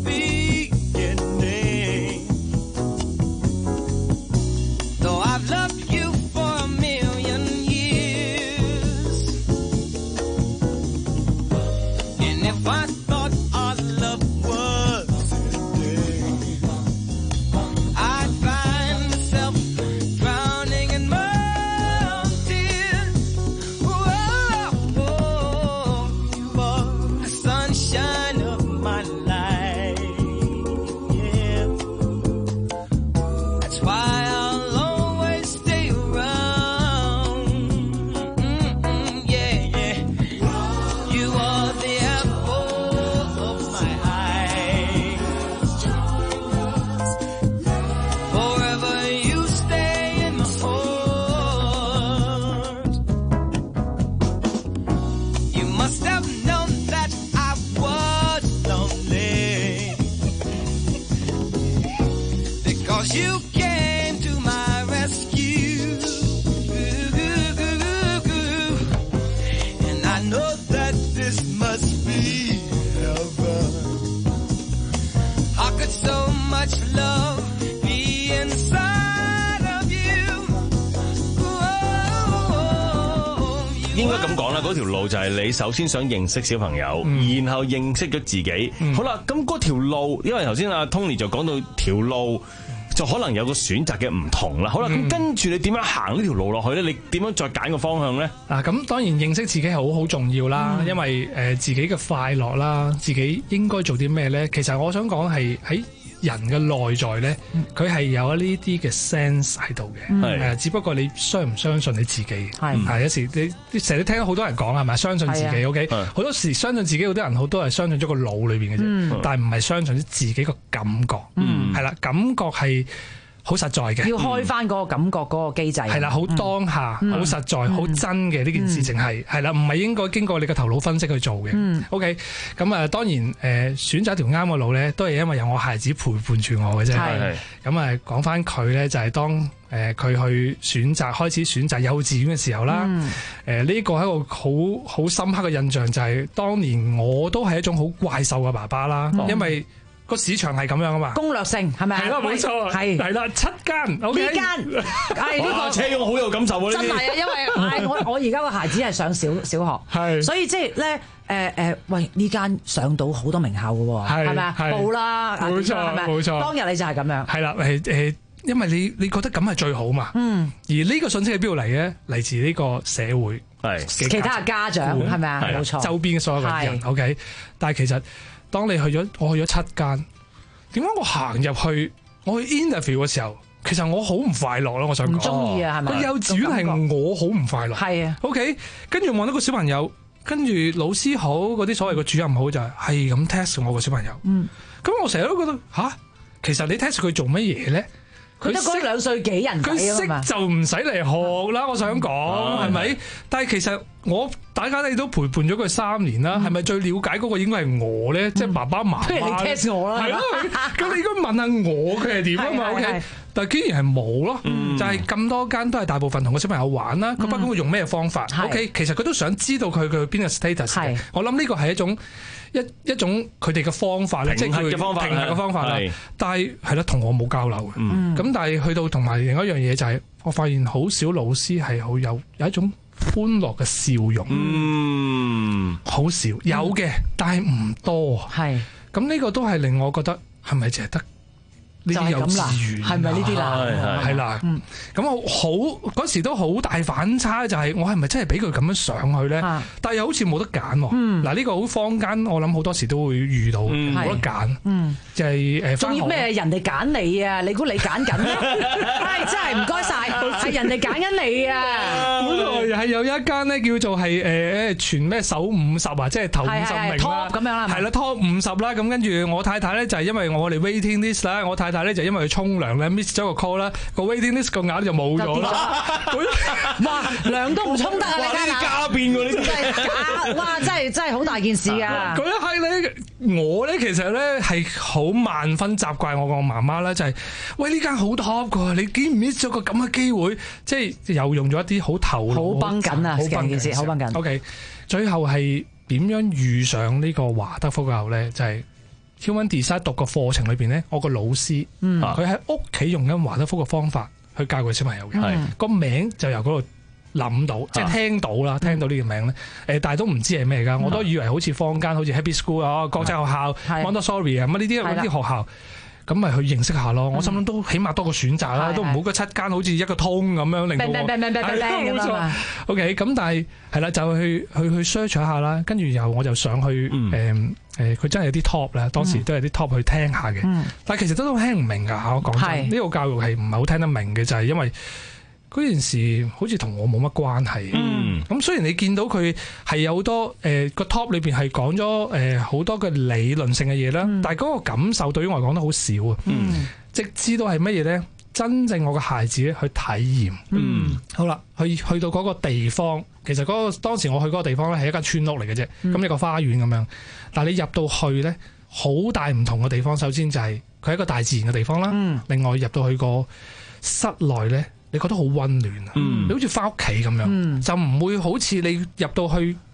咁講啦，嗰條路就係你首先想認識小朋友， 嗯然後認識咗自己。 嗯好啦，咁嗰條路，因為頭先阿 Tony 就講到條路。就可能有個選擇嘅唔同啦。好啦，咁、嗯、跟住你點樣行呢條路落去咧？你點樣再揀個方向咧？ 啊，咁當然認識自己係好好重要啦，嗯、因為誒、呃、自己嘅快樂啦，自己應該做啲咩咧？其實我想講係喺人嘅內在咧，佢係有呢啲嘅 sense 喺度嘅，係、嗯、只不過你相唔相信你自己係係有時你你成日都聽到好多人講係咪？相信自己 OK， 好多時相信自己好多人好多係相信咗個腦裏邊嘅啫，嗯、但係唔係相信自己個感覺，係、嗯、啦，感覺係。好實在嘅， 要開翻嗰個感覺嗰個機制， 係啦，好當下，好、嗯、實在，好、嗯、真嘅呢件事情係係啦，唔係應該經過你個頭腦分析去做嘅。嗯、OK， 咁啊，當然誒、呃、選擇一條啱嘅路咧，都係因為有我孩子陪伴住我嘅啫。係咁啊，講翻佢咧，就係、是、當誒佢、呃、去選擇開始選擇幼稚園嘅時候啦。誒呢、嗯呃這個係一個好好深刻嘅印象，就係、是、當年我都係一種好怪獸嘅爸爸啦，嗯、因為。個市場係咁樣啊嘛， 攻略性係咪？ 係啦，冇錯，係係啦，七間，呢間係呢個車用好有感受啊！ 真係啊，因為我我而家個孩子係上小小學，係，所以即係咧誒誒，喂呢間上到好多名校嘅喎，係咪啊？報啦， 冇錯，係咪？冇錯， 當日你就係咁樣， 係啦，誒誒，因為你你覺得咁係最好嘛，嗯，而呢個信息喺邊度嚟嘅？嚟自呢個社會，係其他嘅家長係咪啊？冇錯， 周邊嘅所有嘅人 ，OK， 但係其實。當你去咗，我去咗七間，點解我行入去，我去 interview 嘅時候，其實我好唔快樂咯。我想講， 唔中意啊，係咪？ 個幼稚園係我好唔快樂，係啊。OK， 跟住望到個小朋友，跟住老師好，嗰啲所謂嘅主任好就係係咁 test 我個小朋友。嗯，咁我成日都覺得吓，其實你 test 佢做乜嘢咧？ 佢得嗰兩歲幾人仔啊嘛， 佢識就唔使嚟學啦。我想講係咪？但係其實我大家你都陪伴咗佢三年啦，係咪、嗯、最了解嗰個應該係我咧？即係、嗯、爸爸媽媽。不如你 test 我啦。係咯，咁你應該問下我佢係點啊嘛？O K， 但係竟然係冇咯，嗯、就係咁多間都係大部分同個小朋友玩啦。佢不管會用咩方法、嗯、，O K， 其實佢都想知道佢佢邊個 status 嘅。我諗呢個係一種。一一種佢哋嘅方法咧，即係佢嘅方法，平衡嘅方法啦。但係係啦，同我冇交流嘅。咁、嗯、但係去到同埋另一樣嘢就係、是，我發現好少老師係好有有一種歡樂嘅笑容。嗯，好少有嘅，但係唔多。係咁呢個都係令我覺得係咪淨係得？呢啲幼稚園係咪呢啲啦？ 係啦，咁我好嗰時都好大反差，就係我係咪真係俾佢咁樣上去咧？但係又好似冇得揀。嗱呢個好坊間，我諗好多時都會遇到冇得揀。就係誒， 仲要咩？人哋揀你啊！你估你揀緊咩？係真係唔該晒，係人哋揀緊你啊！ 本來係有一間咧叫做係誒誒全咩首五十啊，即係頭五十名啦， 咁樣啦， 係啦 top 五十啦。咁跟住我太太咧就係因為我哋 waiting list 啦，我太太咧就因為佢沖涼咧 miss 咗個 call 啦，個 waiting list 個額就冇咗啦。 哇，涼都唔沖得啊！你呢啲家變喎，呢啲真係假？哇，真係真係好大件事啊！ 嗰一刻咧，我咧其實咧係好萬分責怪我個媽媽啦，就係、是、喂呢間好 top 噶，你竟然 miss 咗個咁嘅機會，即係又用咗一啲好頭腦， 好繃緊啊！好繃件事，好繃緊。 OK， 最後係點樣遇上呢個華德福教育咧？就係、是。Human Design 讀個課程裏邊咧，我個老師，佢喺屋企用緊華德福嘅方法去教佢小朋友嘅，個、嗯、名就由嗰度諗到，即係聽到啦，嗯、聽到呢個名咧，誒，但係都唔知係咩噶，我都以為好似坊間好似 Happy School 啊，國際學校 Montessori 啊，咁呢啲嗰啲學校。咁咪去認識下咯，我心諗都起碼多個選擇啦，都唔好嗰七間好似一個通咁樣令到我。冇錯。OK， 咁但係係啦，就去去去 search 下啦，跟住又我就上去誒誒，佢真係有啲 top 啦，當時都有啲 top 去聽下嘅。但係其實都都聽唔明㗎嚇，我講真，呢個教育係唔係好聽得明嘅，就係因為嗰件事好似同我冇乜關係。嗯，咁雖然你見到佢係有好多誒個 top 裏邊係講咗誒好多嘅理論性嘅嘢啦，嗯、但係嗰個感受對於我嚟講都好少啊。嗯，直至到係乜嘢咧？真正我嘅孩子咧去體驗。嗯，好啦，去去到嗰個地方，其實嗰、嗰個當時我去嗰個地方咧係一間村屋嚟嘅啫，咁、嗯、一個花園咁樣。但係你入到去咧，好大唔同嘅地方。首先就係佢係一個大自然嘅地方啦。嗯、另外入到去個室內咧。你覺得好溫暖啊！嗯、你好似翻屋企咁樣，嗯、就唔會好似你入到去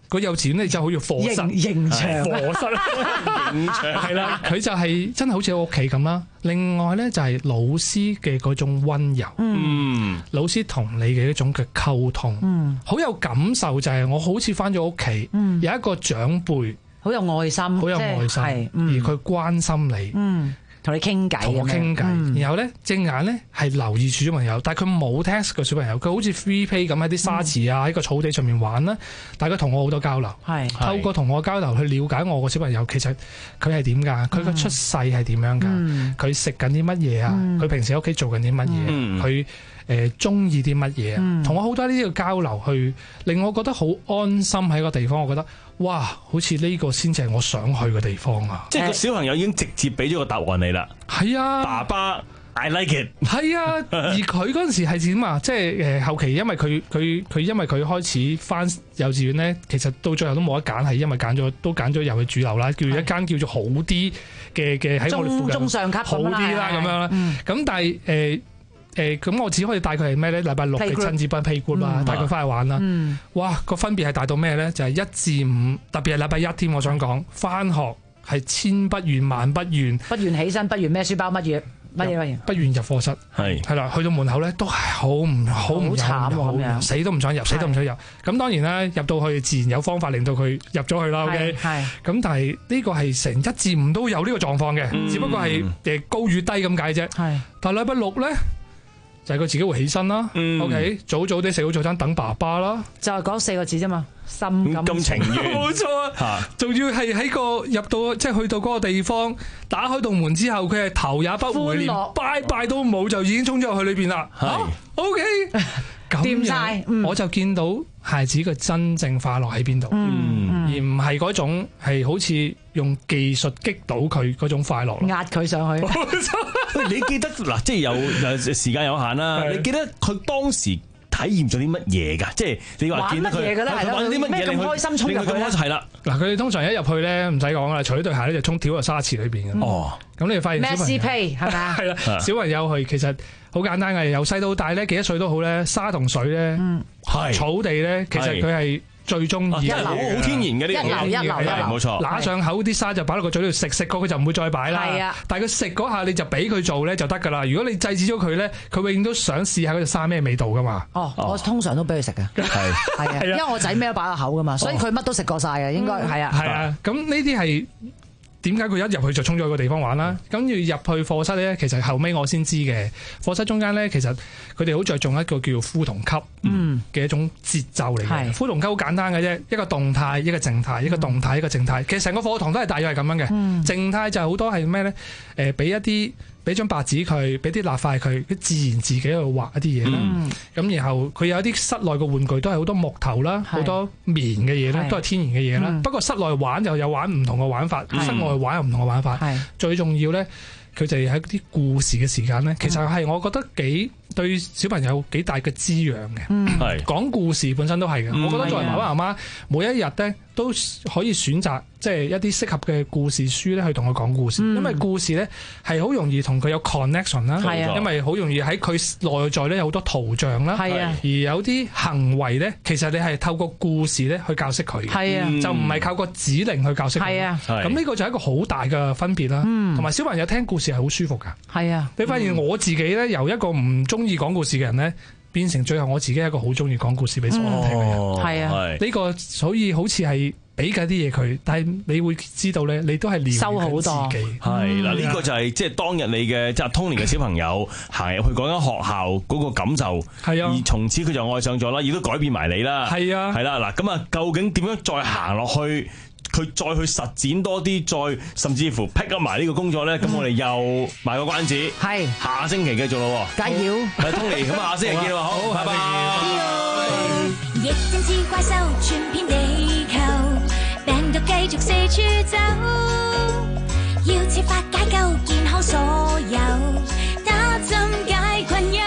個幼稚園咧就好似課室、 刑場、 課室、刑場係啦，佢就係真係好似屋企咁啦。另外咧就係老師嘅嗰種溫柔， 嗯， 老師同你嘅一種嘅溝通，嗯，好有感受就係我好似翻咗屋企，嗯，有一個長輩好有愛心， 好有愛心，而佢關心你，嗯。 同你傾偈， 同我傾偈，嗯、然後咧隻眼咧係留意住小朋友，但係佢冇 test 個小朋友，佢好似 free play 咁喺啲沙池啊，喺個草地上面玩啦。但係佢同我好多交流，係透過同我交流去了解我個小朋友，其實佢係點㗎？佢個出世係點樣㗎？佢食緊啲乜嘢啊？佢、嗯、平時喺屋企做緊啲乜嘢？佢誒中意啲乜嘢啊？同、嗯、我好多呢啲嘅交流，去令我覺得好安心喺個地方。我覺得哇，好似呢個先至係我想去嘅地方啊！ 即係個小朋友已經直接俾咗個答案你啦。係啊，爸爸 I like it。係啊，而佢嗰陣時係點啊？即係誒後期，因為佢佢佢因為佢開始返幼稚園咧，其實到最後都冇得揀，係因為揀咗都揀咗入去主流啦，叫一間叫做好啲嘅嘅喺我哋附近中上級好啲啦咁樣啦。咁、嗯、但係誒。誒咁、呃、我只可以帶佢係咩咧？禮拜六嘅親子班 playgroup 啦，帶佢翻去玩啦。嗯、哇，個分別係大到咩咧？就係、是、一至五，特別係禮拜一添。我想講翻學係千不願萬不願， 不願起身，不願孭書包，乜嘢乜嘢乜嘢， 不願入課室。係係啦，去到門口咧都係好唔好唔慘喎，死都唔想入，死都唔想入。咁當然啦，入到去自然有方法令到佢入咗去啦。OK，係咁，但係呢個係成一至五都有呢個狀況嘅，嗯、只不過係誒高與低咁解啫。係，但係禮拜六咧。就係佢自己會起身啦、嗯、，OK， 早早啲食好早餐等爸爸啦， 就係講四個字啫嘛，心甘情願， 冇錯啊，仲要係喺個入到即係去到嗰個地方，打開道門之後，佢係頭也不回，連拜拜都冇，就已經衝咗去裏邊啦。好 OK， 掂晒，我就見到孩子嘅真正快樂喺邊度，而唔係嗰種係好似用技術擊倒佢嗰種快樂， 壓佢上去。 喂，你記得嗱，即係有誒時間有限啦。你記得佢當時體驗咗啲乜嘢㗎？即係你話見到佢玩啲乜嘢咁開心衝入去咧？係啦，嗱，佢哋通常一入去咧唔使講啦，除咗對鞋咧就衝跳入沙池裏邊嘅。哦，咁你就發現小朋友係咪？係啦，小朋友去其實好簡單嘅，由細到大咧幾多歲都好咧，沙同水咧，草地咧，其實佢係最中意，好好天然嘅呢個，一流一流，冇錯。揦上口啲沙就擺落個嘴度食，食過佢就唔會再擺啦。係啊，但係佢食嗰下你就俾佢做咧就得噶啦。如果你制止咗佢咧，佢永遠都想試下嗰隻沙咩味道噶嘛。哦，我通常都俾佢食嘅，係係啊，因為我仔咩都擺落口噶嘛，所以佢乜都食過晒嘅，應該係啊。係啊，咁呢啲係。點解佢一入去就衝咗去個地方玩啦？咁要入去課室咧，其實後尾我先知嘅。課室中間咧，其實佢哋好着重一個叫呼同吸嘅一種節奏嚟嘅。呼同吸好簡單嘅啫，一個動態，一個靜態，一個動態，一個靜態。其實成個課堂都係大約係咁樣嘅。嗯、靜態就係好多係咩咧？誒、呃，俾一啲俾張白紙佢，俾啲蠟塊佢，佢自然自己去畫一啲嘢啦。咁、嗯、然後佢有一啲室內嘅玩具都係好多木頭啦，好多棉嘅嘢咧，都係天然嘅嘢啦。嗯、不過室內玩就有玩唔同嘅玩法，室外玩有唔同嘅玩法。最重要咧，佢哋喺啲故事嘅時間咧，其實係我覺得幾對小朋友幾大嘅滋養嘅。係講、嗯、故事本身都係嘅。嗯、我覺得作為爸爸媽媽，每一日咧都可以選擇即係一啲適合嘅故事書咧，去同佢講故事。嗯、因為故事咧係好容易同佢有 connection 啦。係啊，因為好容易喺佢內在咧有好多圖像啦。係啊，而有啲行為咧，其實你係透過故事咧去教識佢。係啊，就唔係靠個指令去教識佢。係啊，咁呢個就係一個好大嘅分別啦。同埋、嗯、小朋友聽故事係好舒服噶。係啊，你發現我自己咧由一個唔中意講故事嘅人咧，變成最後我自己一個好中意講故事俾小朋友聽嘅人。係啊，呢、這個所以好似係俾緊啲嘢佢，但係你會知道咧，你都係療癒自己。係嗱，呢個就係即係當日你嘅即係 Tony 嘅小朋友行入去嗰間學校嗰個感受。係啊，而從此佢就愛上咗啦，亦都改變埋你啦。係啊，係啦，嗱咁啊，究竟點樣再行落去？佢再去實踐多啲，再甚至乎 pick up 埋呢個工作咧，咁、嗯、我哋又賣個關子，係下星期繼續咯，加油！係 Tony，咁啊，下星期見啦，好，好拜拜。疫症似怪獸，傳遍地球，病毒繼續四處走，要設法解救健康所有，打針解困憂，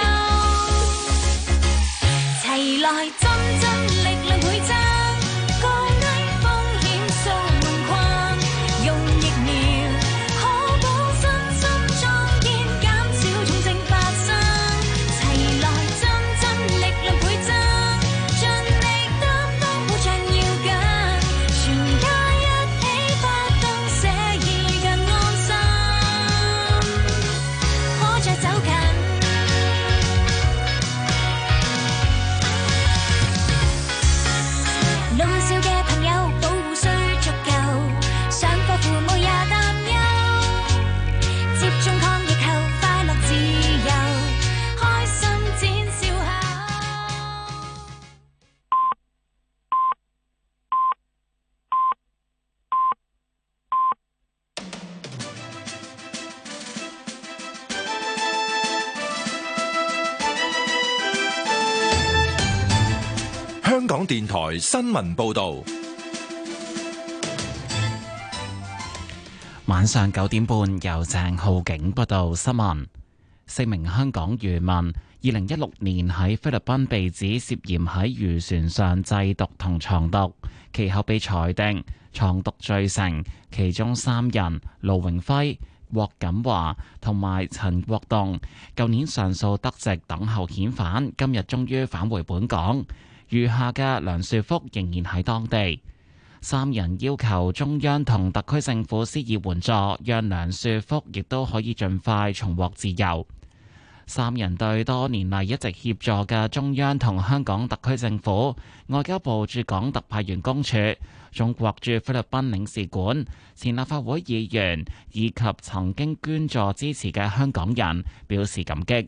齊來針針力量倍增。 港電台新聞報道。 晚上九點半，由鄭浩景報道新聞。四名香港漁民，二零一六年喺菲律賓被指涉嫌喺漁船上製毒同藏毒，其後被裁定藏毒罪成。其中三人盧榮輝、郭錦華同埋陳國棟，舊年上訴得直，等候遣返，今日終於返回本港。餘下嘅梁樹福仍然喺當地。三人要求中央同特區政府施以援助，讓梁樹福亦都可以盡快重獲自由。三人對多年嚟一直協助嘅中央同香港特區政府、外交部駐港特派員公署、中國駐菲律賓領事館、前立法會議員以及曾經捐助支持嘅香港人表示感激。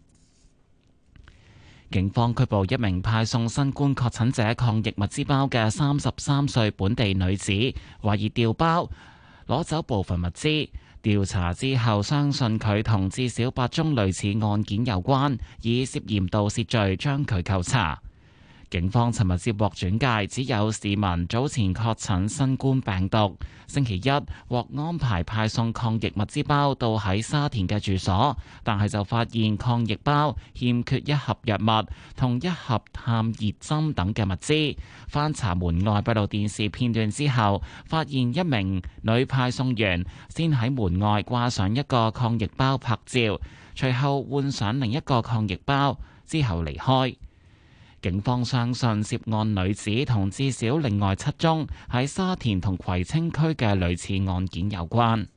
警方拘捕一名派送新冠確診者抗疫物資包嘅三十三歲本地女子，懷疑調包攞走部分物資。調查之後，相信佢同至少八宗類似案件有關，以涉嫌盜竊罪將佢扣查。警方尋日接獲轉介，只有市民早前確診新冠病毒，星期一獲安排派送抗疫物資包到喺沙田嘅住所，但係就發現抗疫包欠缺一盒藥物同一盒探熱針等嘅物資。翻查門外閉路電視片段之後，發現一名女派送員先喺門外掛上一個抗疫包拍照，隨後換上另一個抗疫包之後離開。警方相信涉案女子同至少另外七宗喺沙田同葵青區嘅類似案件有關。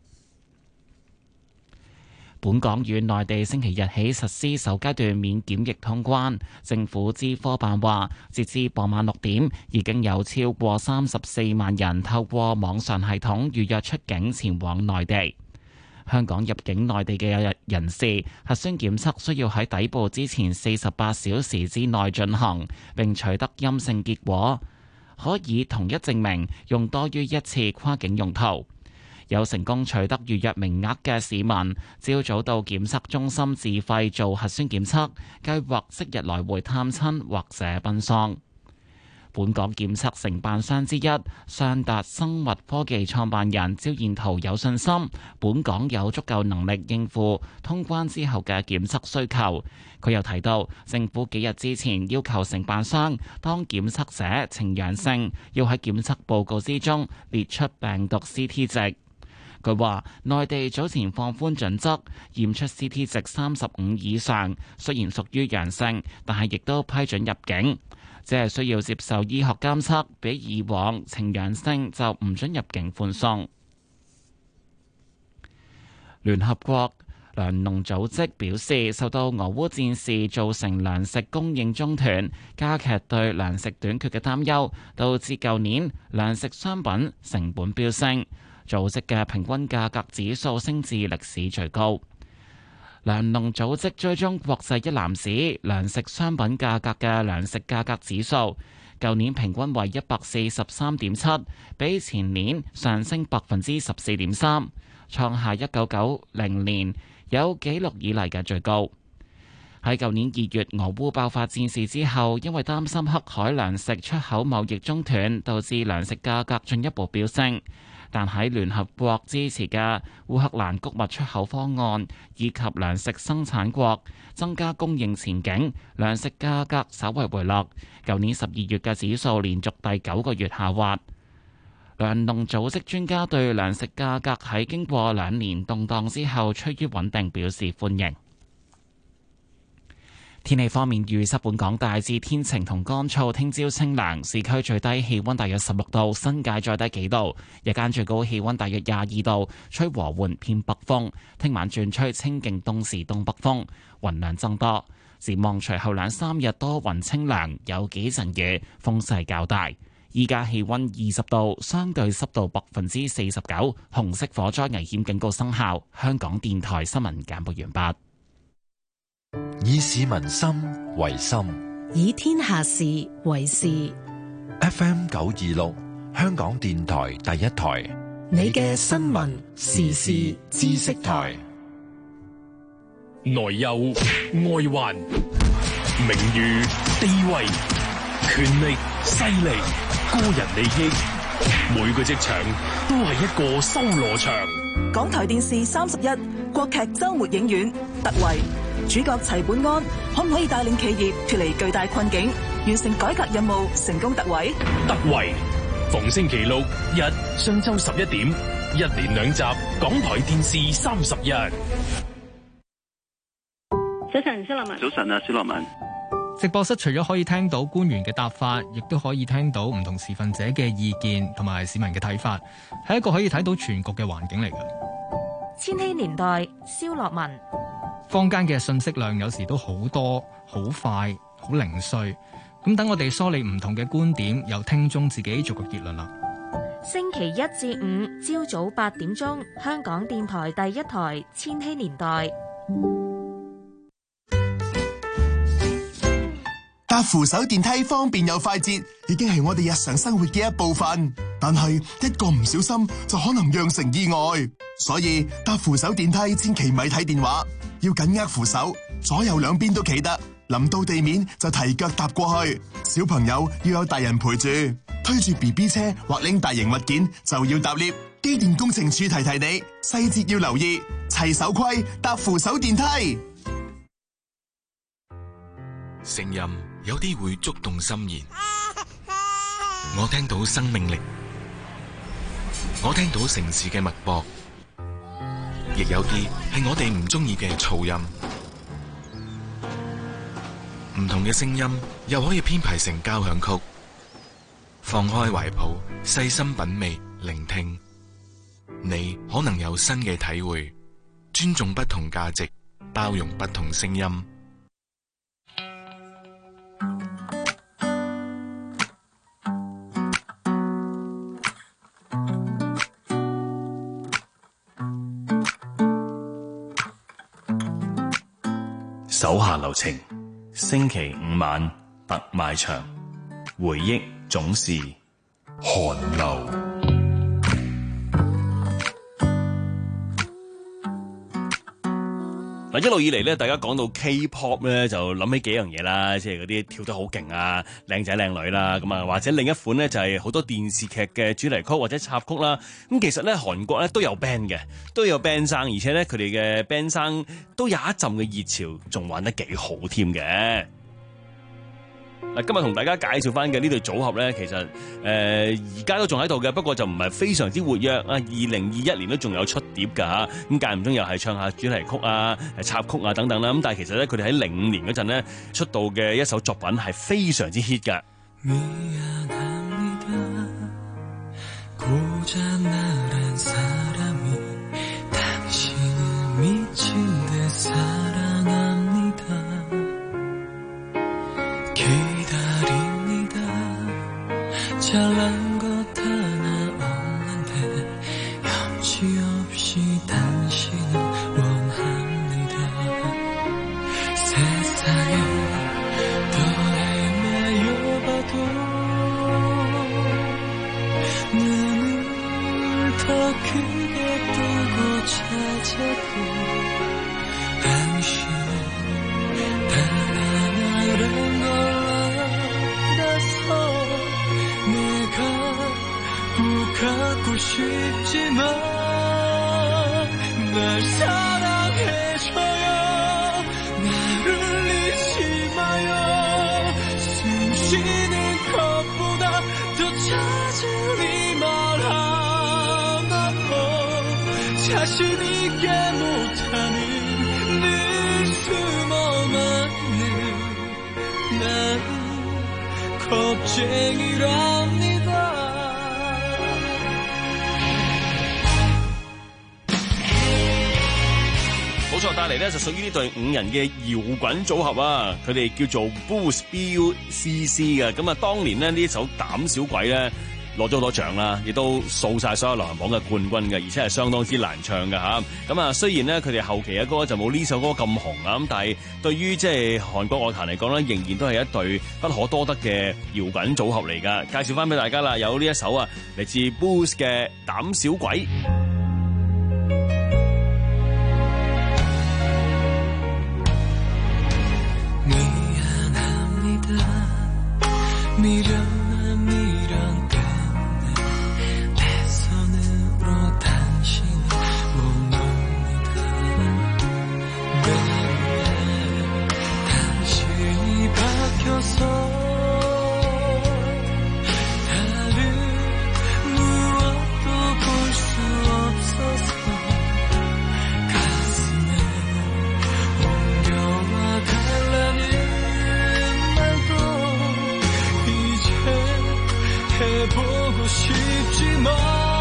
本港與內地星期日起實施首階段免檢疫通關。政府資科辦話，截至傍晚六點，已經有超過三十四萬人透過網上系統預約出境前往內地。香港入境內地嘅人士核酸檢測需要喺抵埗之前四十八小時之內進行，並取得陰性結果，可以同一證明用多於一次跨境用途。有成功取得預約名額嘅市民，朝早到檢測中心自費做核酸檢測，計劃即日來回探親或者奔喪。本港檢測承辦商之一尚達生物科技創辦人招彥燾有信心，本港有足夠能力應付通關之後嘅檢測需求。佢又提到，政府幾日之前要求承辦商，當檢測者呈陽性，要喺檢測報告之中列出病毒 C T 值。佢話：內地早前放寬準則，驗出 C T 值三十五以上，雖然屬於陽性，但係亦都批准入境。只係需要接受醫學監測，比以往呈陽性就唔准入境歡送。聯合國糧農組織表示，受到俄烏戰事造成糧食供應中斷，加劇對糧食短缺嘅擔憂，導致舊年糧食商品成本飆升，組織嘅平均價格指數升至歷史最高。糧農組織追蹤國際一籃子糧食商品價格嘅糧食價格指數，舊年平均為一百四十三點七，比前年上升百分之十四點三，創下一九九零年有紀錄以嚟嘅最高。喺舊年二月俄烏爆發戰事之後，因為擔心黑海糧食出口貿易中斷，導致糧食價格進一步飆升。但喺聯合國支持嘅烏克蘭穀物出口方案以及糧食生產國增加供應前景，糧食價格稍為回落。舊年十二月嘅指數連續第九個月下滑。糧農組織專家對糧食價格喺經過兩年動盪之後趨於穩定表示歡迎。天氣方面，預測本港大致天晴同乾燥，聽朝清涼，市區最低氣溫大約十六度，新界再低幾度，日間最高氣溫大約廿二度，吹和緩偏北風，聽晚轉吹清勁東至東北風，雲量增多。展望隨後兩三日多雲清涼，有幾陣雨，風勢較大。依家氣溫二十度，相對濕度百分之四十九，紅色火災危險警告生效。香港電台新聞簡報完畢。 以市民心為心， 以天下事為事。 F M 九二六，香港電台第一台， 你嘅新聞時事知識台。 內憂外患，名譽地位。 權力、勢力、個人利益，每個職場都係一個修羅場。 港台電視三十一國劇周末影院突圍，主角齊本安可唔可以帶領企業脫離巨大困境，完成改革任務，成功突圍？ 突圍，逢星期六日上晝十一點，一連兩集，港台電視三十一。 早晨，蕭樂文。 早晨啊，蕭樂文。 直播室除咗可以聽到官員嘅答法，亦都可以聽到唔同持份者嘅意見同埋市民嘅睇法，係一個可以睇到全局嘅環境嚟嘅。 千禧年代，蕭樂文。 坊間嘅信息量有時都好多、好快、好零碎，咁等我哋梳理唔同嘅觀點，由聽眾自己做個結論啦。 星期一至五朝早八點鐘，香港電台第一台千禧年代。 搭扶手電梯方便又快捷，已經係我哋日常生活嘅一部分。但係一個唔小心就可能釀成意外，所以搭扶手電梯千祈咪睇電話，要緊握扶手，左右兩邊都企得。臨到地面就提腳踏過去。小朋友要有大人陪住，推住 B B 車或拎大型物件就要搭 lift。機電工程署提提你，細節要留意，齊守規搭扶手電梯。 聲音有啲會觸動心弦，我聽到生命力，我聽到城市嘅脈搏，亦有啲係我哋唔中意嘅噪音。唔同嘅聲音又可以編排成交響曲。放開懷抱，細心品味，聆聽，你可能有新嘅體會。尊重不同價值，包容不同聲音。 手下留情，星期五晚特賣場，回憶總是寒流。 嗱，一路以嚟咧，大家講到 K-pop 咧，就諗起幾樣嘢啦，即係嗰啲跳得好勁啊，靚仔靚女啦，咁啊，或者另一款咧就係好多電視劇嘅主題曲或者插曲啦。咁其實咧，韓國咧都有 band 嘅，都有 band 生，而且咧佢哋嘅 band 生都有一陣嘅熱潮，仲玩得幾好添嘅。嗱，今日同大家介紹翻嘅呢對組合咧，其實誒而家都仲喺度嘅，不過就唔係非常之活躍啊。二零二一年都仲有出碟㗎嚇，咁間唔中又係唱下主題曲啊、插曲啊等等啦。咁但係其實咧，佢哋喺零五年嗰陣咧出道嘅一首作品係非常之 hit 㗎。冇錯，帶嚟咧就屬於呢對五人嘅搖滾組合啊！佢哋叫做 Boost B U C C 嘅。咁啊，當年咧呢一首膽小鬼咧攞咗好多獎啦，亦都掃晒所有流行榜嘅冠軍嘅，而且係相當之難唱嘅吓。咁啊，雖然咧佢哋後期嘅歌就冇呢首歌咁紅啊，咁但係對於即係韓國樂壇嚟講咧，仍然都係一對不可多得嘅搖滾組合嚟噶。介紹翻俾大家啦，有呢一首啊嚟自 Boost 嘅膽小鬼。 미련함이란 가운데 내 손으로 당신을 못 놓으니까 왜 당신이 바뀌어서 다른 무엇도 볼 수 없어서 가슴에 옮겨와 달라는 말도 이제 해보고 싶지만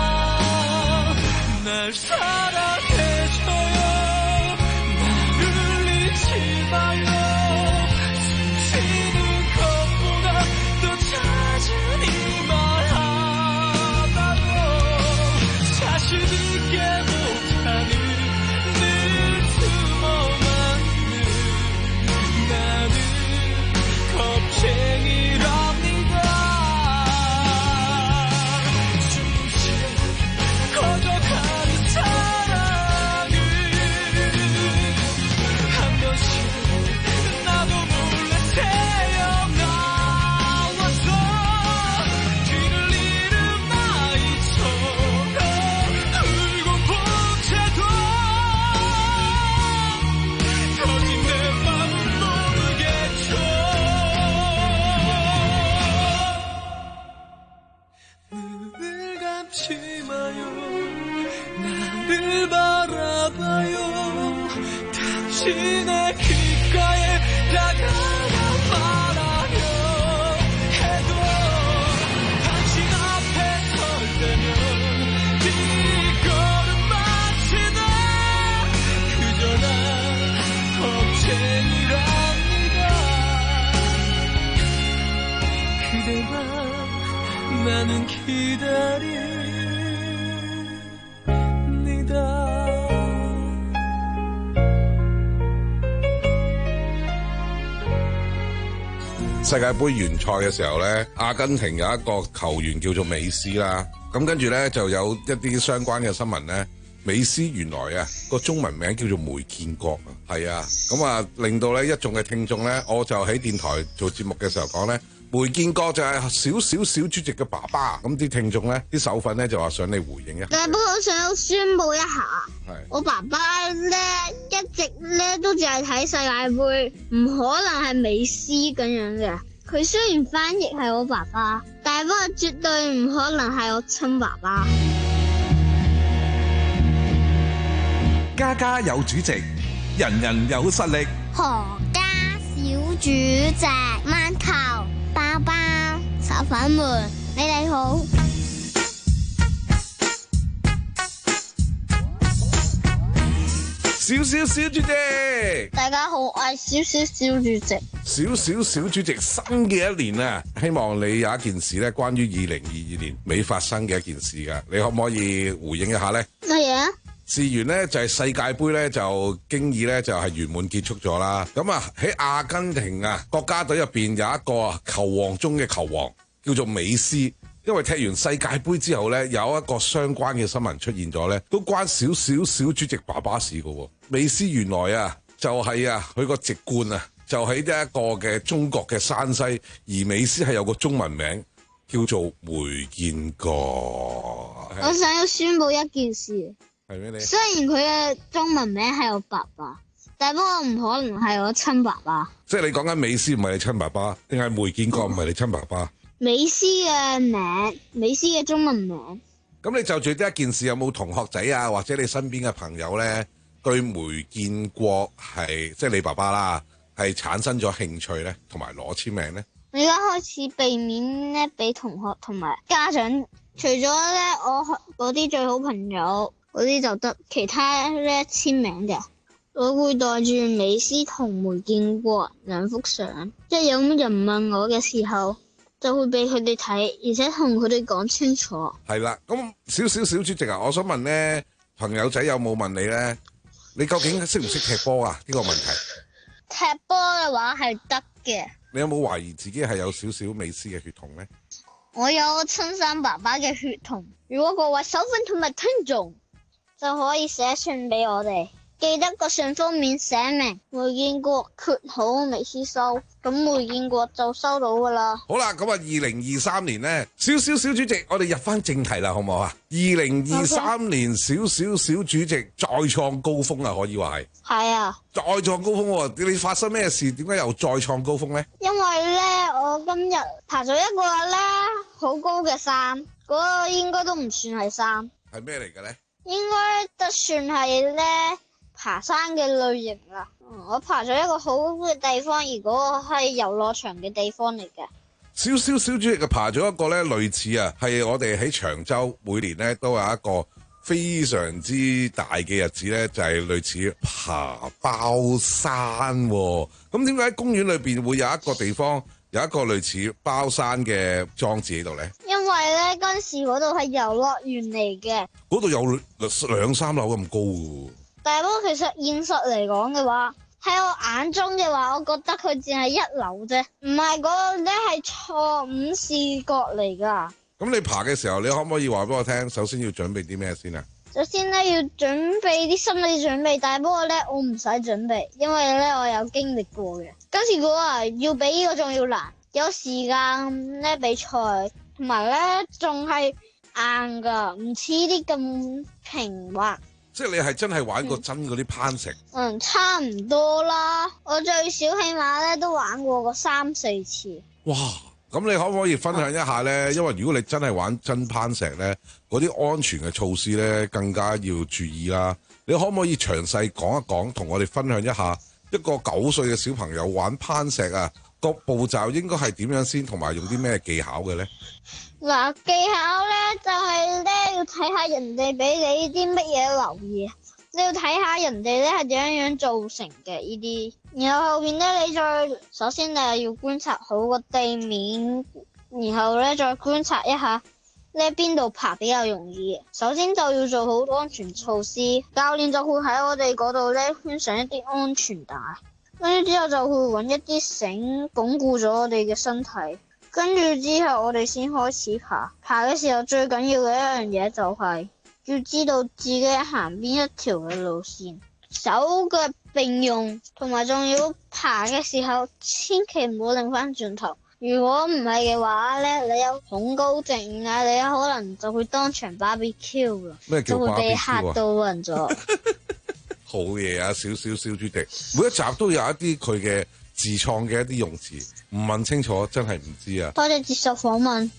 날 사랑해줘요 나를 잊지 마요 숨쉬는 것보다 더 자주 말하다요 자신 있게 못하는 늘 숨어만는 나는 겁쟁이랍니다 조금씩 커져가는 사랑을 한 번씩 나도 몰래 새어나와서 길을 잃은 아이처럼 울고 본 채도 터진 내 맘은 모르겠죠 눈을 감지 마요 나를 바라봐요 당신의 귓가에 다가가 말하려 해도 당신 앞에 설 때면 뒷걸음 마치다 그저 난 겁쟁이랍니다 그대만 나는 기다립니다 世界盃完賽嘅時候咧，阿根廷有一個球員叫做美斯啦，咁跟住咧就有一啲相關嘅新聞咧。美斯原來啊個中文名叫做梅建國啊，係啊，咁啊令到咧一眾嘅聽眾咧，我就喺電台做節目嘅時候講咧，梅建國就係小小小主席嘅爸爸，咁啲聽眾咧啲手粉咧就話想你回應一下。 但係不過我想宣佈一下，我爸爸咧一直咧都淨係睇世界盃，唔可能係美斯咁樣嘅。佢雖然翻譯係我爸爸，但係不過絕對唔可能係我親爸爸。 家家有主席，人人有實力。 何家小主席，饅頭包包炒粉們，你哋好。 小小小主席， 大家好，我係小小小主席。 小小小主席，新嘅一年啊，希望你有一件事咧，關於二零二二年未發生嘅一件事噶，你可唔可以回應一下咧？ 乜嘢？ 事緣呢就係世界盃咧就經已咧就係圓滿結束咗啦。咁啊喺阿根廷啊國家隊入邊有一個球王中嘅球王叫做美斯，因為踢完世界盃之後咧有一個相關嘅新聞出現咗咧，都關小小小主席爸爸事噶。美斯原來啊就係啊佢個籍貫啊就喺呢一個嘅中國嘅山西，而美斯係有個中文名叫做梅建國。 我想要宣佈一件事。 係咩你？ 雖然佢嘅中文名係我爸爸，但不過唔可能係我親爸爸。 即係你講緊美斯唔係你親爸爸，定係梅建國唔係你親爸爸？ 美斯嘅名，美斯嘅中文名。 咁你就住呢一件事有冇同學仔啊，或者你身邊嘅朋友咧，對梅建國係即係你爸爸啦，係產生咗興趣咧，同埋攞簽名咧？ 我而家開始避免咧俾同學同埋家長，除咗咧我嗰啲最好朋友。嗰啲就得，其他咧簽名嘅，我會袋住美斯同梅建國兩幅相，即係有乜人問我嘅時候，就會俾佢哋睇，而且同佢哋講清楚。 係啦，咁小小小主席啊，我想問咧，朋友仔有冇問你咧？你究竟識唔識踢波啊？呢個問題。 踢波嘅話係得嘅。 你有冇懷疑自己係有少少美斯嘅血統咧？ 我有我親生爸爸嘅血統。如果各位手粉同埋聽眾，就可以寫信俾我哋， 記得個信封面寫明梅建國括號未施收，咁梅建國就收到噶啦。 好啦，咁啊，二零二三年呢，少少小主席，我哋入翻正題啦，好唔好啊？二零二三年少少小主席再創高峰啊，可以話係。 係啊， 再創高峰喎！你發生咩事？點解又再創高峰呢？ 因為咧，我今日爬咗一個咧好高嘅山，嗰、那個應該都唔算係山。 係咩嚟嘅咧？ 應該都算係咧爬山嘅類型啦。嗯，我爬咗一個好嘅地方，而嗰個係遊樂場嘅地方嚟嘅。 少少小主席就爬咗一個咧，類似啊，係我哋喺長洲每年咧都有一個非常之大嘅日子咧，就係、是、類似爬包山喎。咁點解喺公園裏邊會有一個地方有一個類似包山嘅裝置喺度咧？因為咧嗰陣時嗰度係遊樂園嚟嘅，嗰度有兩三樓咁高喎。但係不過其實現實嚟講嘅話，喺我眼中嘅話，我覺得佢只係一樓啫，唔係嗰個咧係錯誤視覺嚟㗎。咁你爬嘅時候，你可唔可以話俾我聽？首先要準備啲咩先啊？首先咧要準備啲心理準備，但係不過咧我唔使準備，因為咧我有經歷過嘅。今次嘅話要比呢個仲要難，有時間咧比賽，同埋咧仲係硬㗎，唔似啲咁平滑。即係你係真係玩過真嗰啲攀石？嗯，差唔多啦。我最少起碼咧都玩過個三四次。哇！咁你可唔可以分享一下呢？因為如果你真係玩真攀石呢，嗰啲安全嘅措施呢更加要注意啦。你可唔可以詳細講一講，同我哋分享一下一個九歲嘅小朋友玩攀石啊，個步驟應該係點樣先，同埋用啲咩技巧嘅呢？嗱，技巧呢就係呢，要睇下人哋俾你啲乜嘢留意，你要睇下人哋呢係點樣樣造成嘅呢啲。然後後邊咧，你再首先你係要觀察好個地面，然後咧再觀察一下呢邊度爬比較容易。首先就要做好安全措施，教練就會喺我哋嗰度咧圈上一啲安全帶，跟住之後就會揾一啲繩鞏固咗我哋嘅身體，跟住之後我哋先開始爬。爬嘅時候最緊要嘅一樣嘢就係要知道自己行邊一條嘅路線，手腳並用，同埋仲要爬嘅時候千祈唔好擰翻轉頭。如果唔係嘅話咧，你有恐高症啊，你有可能就會當場 barbecue 啦，咩叫 barbecue 啊？就會被嚇到暈咗。好嘢啊！少少小主席，每一集都有一啲佢嘅自創嘅一啲用詞，唔問清楚真係唔知啊。多謝接受訪問。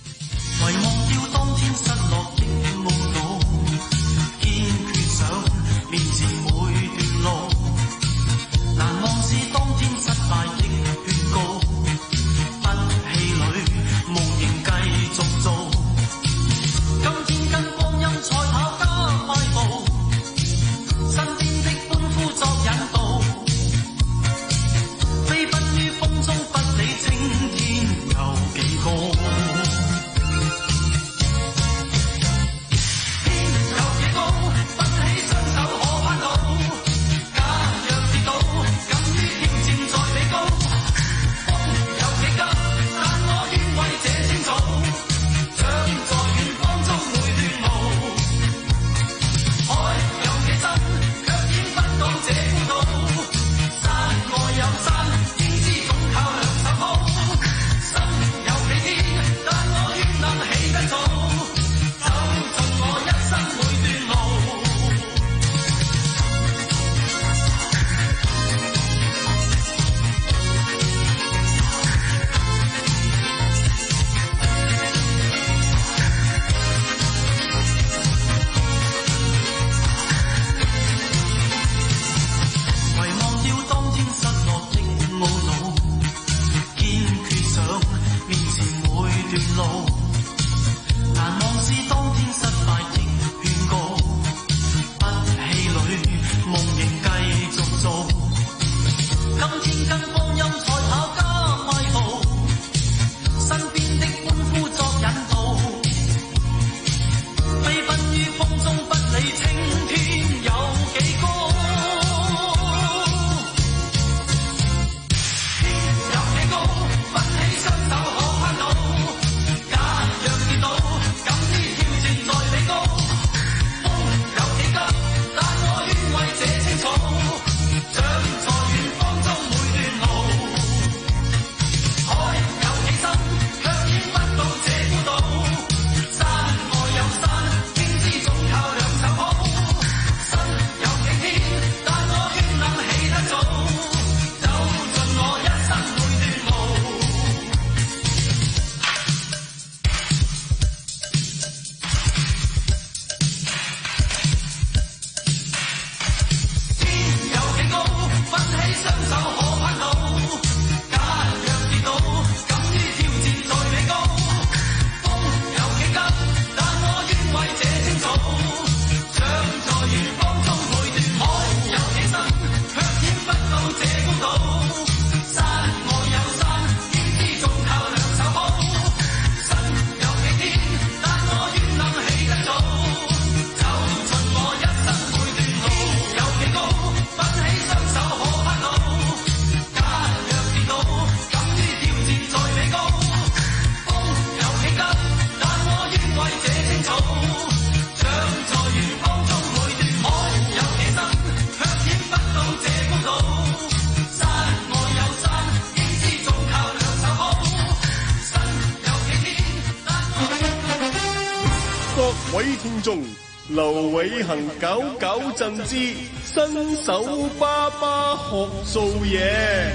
位聽眾，劉偉恒搞搞震之新手爸爸學做嘢。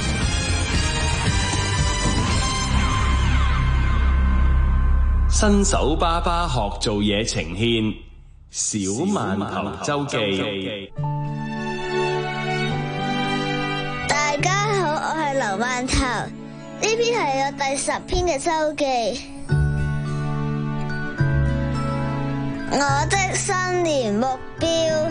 新手爸爸學做嘢呈獻小饅頭周記。 大家好，我係劉饅頭，呢篇係我第十篇嘅周記。我的新年目標，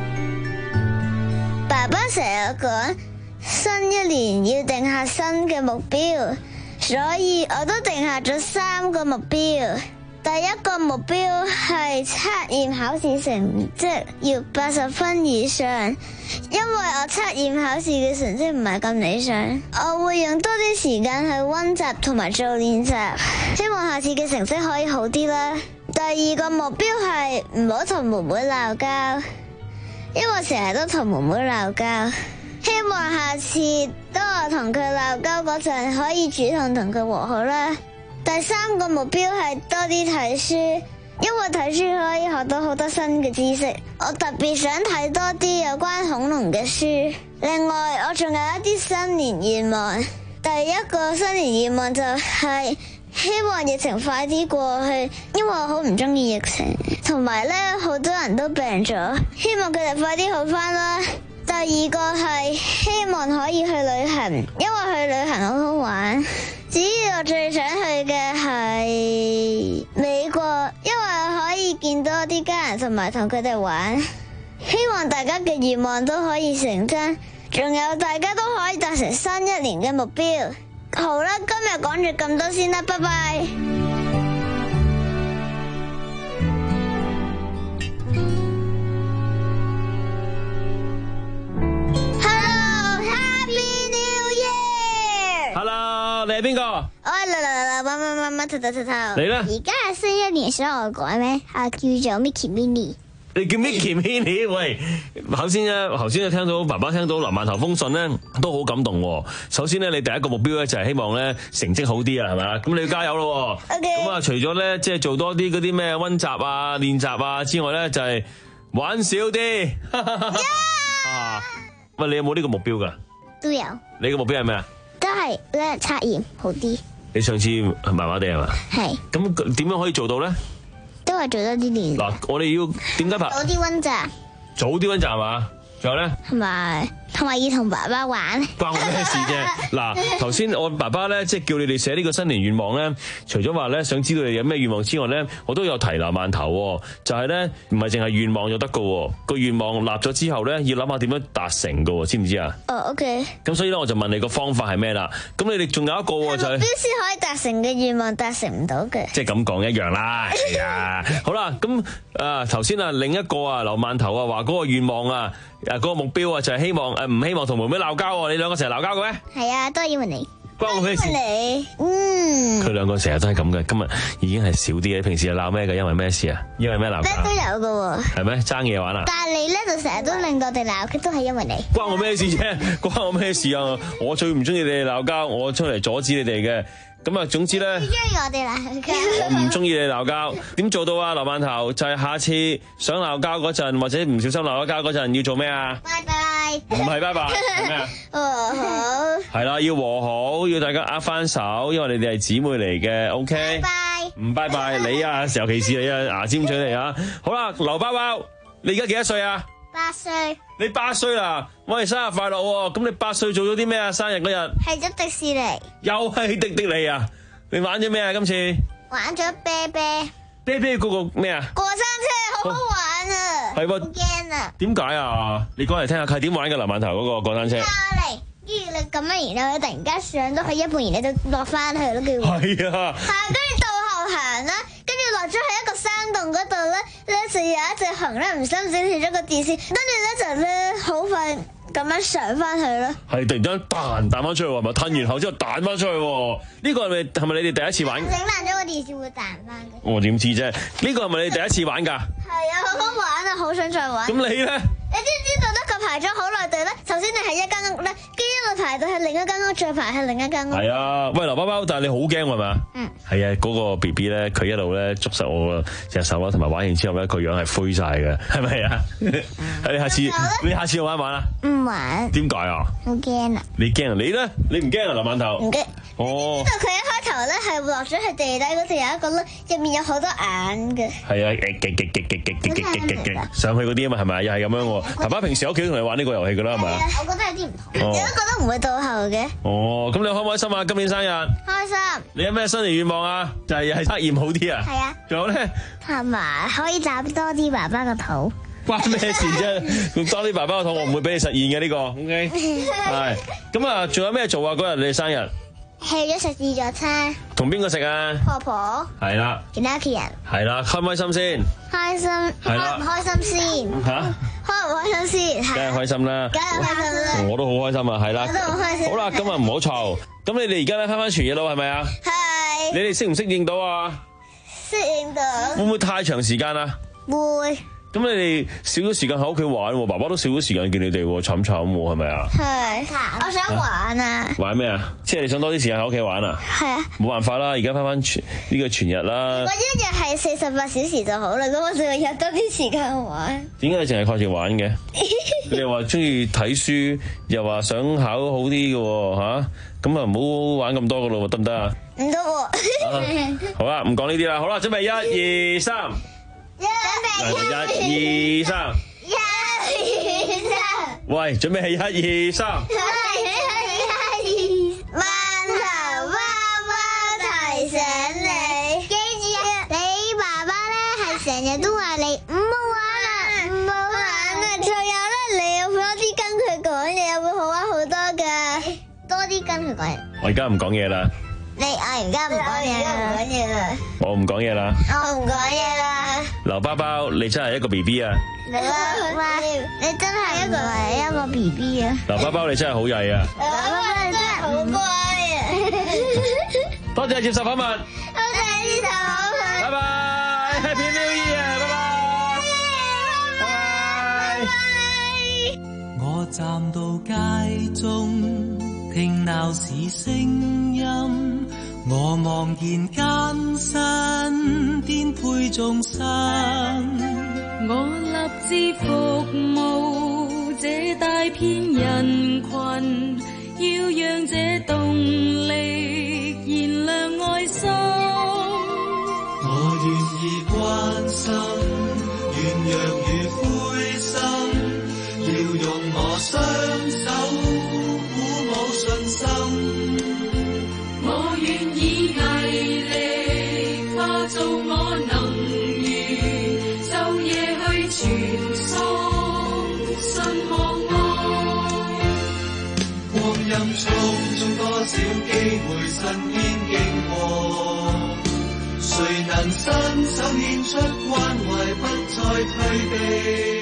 爸爸成日講新一年要定下新嘅目標，所以我都定下咗三個目標。第一個目標係測驗考試成績要八十分以上，因為我測驗考試嘅成績唔係咁理想，我會用多啲時間去溫習同埋做練習，希望下次嘅成績可以好啲啦。第二個目標係唔好同妹妹鬧交，因為成日都同妹妹鬧交，希望下次當我同佢鬧交嗰陣可以主動同佢和好啦。第三個目標係多啲睇書，因為睇書可以學到好多新嘅知識。我特別想睇多啲有關恐龍嘅書。另外，我仲有一啲新年願望。第一個新年願望就係希望疫情快啲過去，因為我好唔中意疫情，同埋咧好多人都病咗，希望佢哋快啲好返啦。第二個係希望可以去旅行，因為去旅行好好玩。至於我最想去嘅係美國，因為我可以見多啲家人同埋同佢哋玩。希望大家嘅願望都可以成真，仲有大家都可以達成新一年嘅目標。好啦，今日講住咁多先啦，拜拜。 Hello， 你係邊個？ 我係啦啦啦啦乜乜乜乜頭頭頭頭。 你咧？ 而家係新一年，所以我改咩？啊，叫做 Mickey Minnie。 你叫 Mickey Minnie？喂，頭先咧，頭先咧聽到爸爸聽到劉饅頭封信咧，都好感動喎。首先咧，你第一個目標咧就係希望咧成績好啲啊，係咪啊？咁你要加油咯。 OK。 咁啊，除咗咧即係做多啲嗰啲咩溫習啊、練習啊之外咧，就係玩少啲。啊！喂，你有冇呢個目標㗎？ 都有。 你個目標係咩啊？ 都係咧測驗好啲。 你上次麻麻地係嘛？係。咁點樣可以做到咧？ 都係做多啲練。 嗱，我哋要點解拍？ 早啲溫習。 早啲溫習係嘛？仲有咧？ 同埋同埋要同爸爸玩。 關我咩事啫？嗱，頭先我爸爸咧，即係叫你哋寫呢個新年願望咧，除咗話咧想知道你有咩願望之外咧，我都有提劉饅頭，就係咧唔係淨係願望就得噶，個願望立咗之後咧，要諗下點樣達成噶，知唔知啊？ 哦 ，OK。 咁所以咧，我就問你個方法係咩啦？咁你哋仲有一個就係目標先可以達成嘅願望達成唔到嘅。 即係咁講一樣啦，係啊。好啦，咁啊頭先啊另一個啊劉饅頭啊話嗰個願望啊。誒，嗰個目標啊，就係希望誒，唔希望同妹妹鬧交喎。你兩個成日鬧交嘅咩？ 係啊，都係因為你。 關我咩事？ 你，嗯。 佢兩個成日都係咁嘅，今日已經係少啲嘅。平時係鬧咩嘅？因為咩事啊？因為咩鬧交？ 都有嘅喎。 係咩？爭嘢玩啊？ 但係你咧就成日都令到我哋鬧，佢都係因為你。 關我咩事啫？關我咩事啊？我最唔中意你哋鬧交，我出嚟阻止你哋嘅。咁啊，總之咧， 中意我哋鬧交。 我唔中意你鬧交，點做到啊？劉饅頭就係下次想鬧交嗰陣，或者唔小心鬧咗交嗰陣，要做咩啊？ 拜拜。 唔係拜拜，係咩啊？ 和好。 係啦，要和好，要大家握翻手，因為你哋係姊妹嚟嘅 ，OK？ 拜拜。 唔拜拜，你啊，尤其是你啊，牙尖嘴利啊！好啦，劉包包，你而家幾多歲啊？ 八歲。 你八歲啦，我哋生日快樂喎！咁你八歲做咗啲咩啊？生日嗰日去咗迪士尼， 又係迪迪尼啊！你玩咗咩啊？今次玩咗啤啤， 啤啤嗰個咩啊？ 過山車好好玩啊！ 係喎， 好驚啊！ 點解啊？你講嚟聽下，佢係點玩嘅？劉饅頭嗰個過山車。 嚟，跟住你咁樣，然後你突然間上到去一半，然後你就落翻去咯，叫係啊！ 係啊，跟住倒後行啦，跟住落咗喺一個山洞嗰度咧，咧就有一隻熊咧唔心死跳咗個電線，跟住咧就咧好快咁樣上翻去咯。 係突然間彈彈翻出去喎，咪吞完後之後彈翻出去喎。呢個係咪係咪你哋第一次玩？ 整爛咗個電視會彈翻嘅。 我點知啫？呢個係咪你第一次玩㗎？ 係啊，好好玩啊，好想再玩。 咁你咧？ 你知唔知道得個排咗好耐隊咧？首先你係一間屋咧，跟住一路排到去另一間屋，再排去另一間屋。 係啊，喂，劉包包，但係你好驚係咪啊？ 嗯。 係啊，嗰個 B B 咧，佢一路咧捉實我隻手啦，同埋玩完之後咧，個樣係灰晒嘅，係咪啊？你下次你下次玩唔玩啊？ 唔玩。 點解啊？ 好驚啊！ 你驚啊？你咧？你唔驚啊？劉饅頭？ 唔驚。 哦。 因為佢一開頭咧係落咗去地底嗰度有一個窿，入面有好多眼嘅。 係啊，極極極極極極極極極上去嗰啲啊嘛，係咪？又係咁樣喎。爸爸平時喺屋企都同你玩呢個遊戲噶啦，係咪啊？ 我覺得有啲唔同，你都覺得唔會倒後嘅。 哦，咁你開唔開心啊？今年生日。 開心。你有咩新年願望啊？就係係測驗好啲啊？ 係啊。 仲有咧？ 同埋可以找多啲爸爸個肚。 關咩事啫？用多啲爸爸個肚，我唔會俾你實現嘅呢個。OK。係。咁啊，仲有咩做啊？嗰日你生日。 去咗食自助餐。 同邊個食啊？ 婆婆。 係啦。 其他屋企人。 係啦，開唔開心先？ 開心。 係啦。 開唔開心先？ 嚇？ 開唔開心先？ 梗係開心啦。 梗係開心啦。 我都好開心啊，係啦。 我都好開心。 好啦，今日唔好嘈。咁你哋而家咧翻返全野路係咪啊？ 係。 你哋適唔適應到啊？ 適應到。 會唔會太長時間啊？ 會。 咁你哋少咗時間喺屋企玩喎，爸爸都少咗時間見你哋喎，慘慘喎，係咪啊？ 係。我想玩啊！ 玩咩啊？即係你想多啲時間喺屋企玩啊？ 係啊。冇辦法啦，而家翻翻全呢個全日啦。 我一日係四十八小時就好啦，咁我就日多啲時間玩。 點解你淨係靠住玩嘅？你又話中意睇書，又話想考好啲嘅喎，嚇咁啊唔好玩咁多嘅咯，得唔得啊？ 唔得喎。 好啦，唔講呢啲啦，好啦，準備一二三。 準備一二三， 一二三。 喂，準備係一二三。 饅頭爸爸提醒你，記住啊，你爸爸咧係成日都話你唔好玩啦，唔好玩啦。仲有咧，你要多啲跟佢講嘢，會好玩好多噶。多啲跟佢講嘢。 我而家唔講嘢啦。 你我而家唔講嘢啦。 我唔講嘢啦。 我唔講嘢啦。 劉包包，你真係一個 B B 啊！ 劉包包，你真係一個係一個 B B 啊！ 劉包包，你真係好曳啊！ 劉包包，你真係好乖啊！ 多謝接受訪問。 多謝接受訪問。 拜拜 ，Happy New Year， 拜拜。拜拜。 我站到街中，聽鬧市聲音。我望見艱辛顛沛眾生， 我立志服務這大片人群，要讓這動力燃亮愛心。 我願意關心軟弱與灰心，要用我雙手鼓舞信心。 我願以毅力化做我能源，晝夜去傳送信望愛。 光陰匆匆，多少機會身邊經過，誰能伸手獻出關懷，不再退避。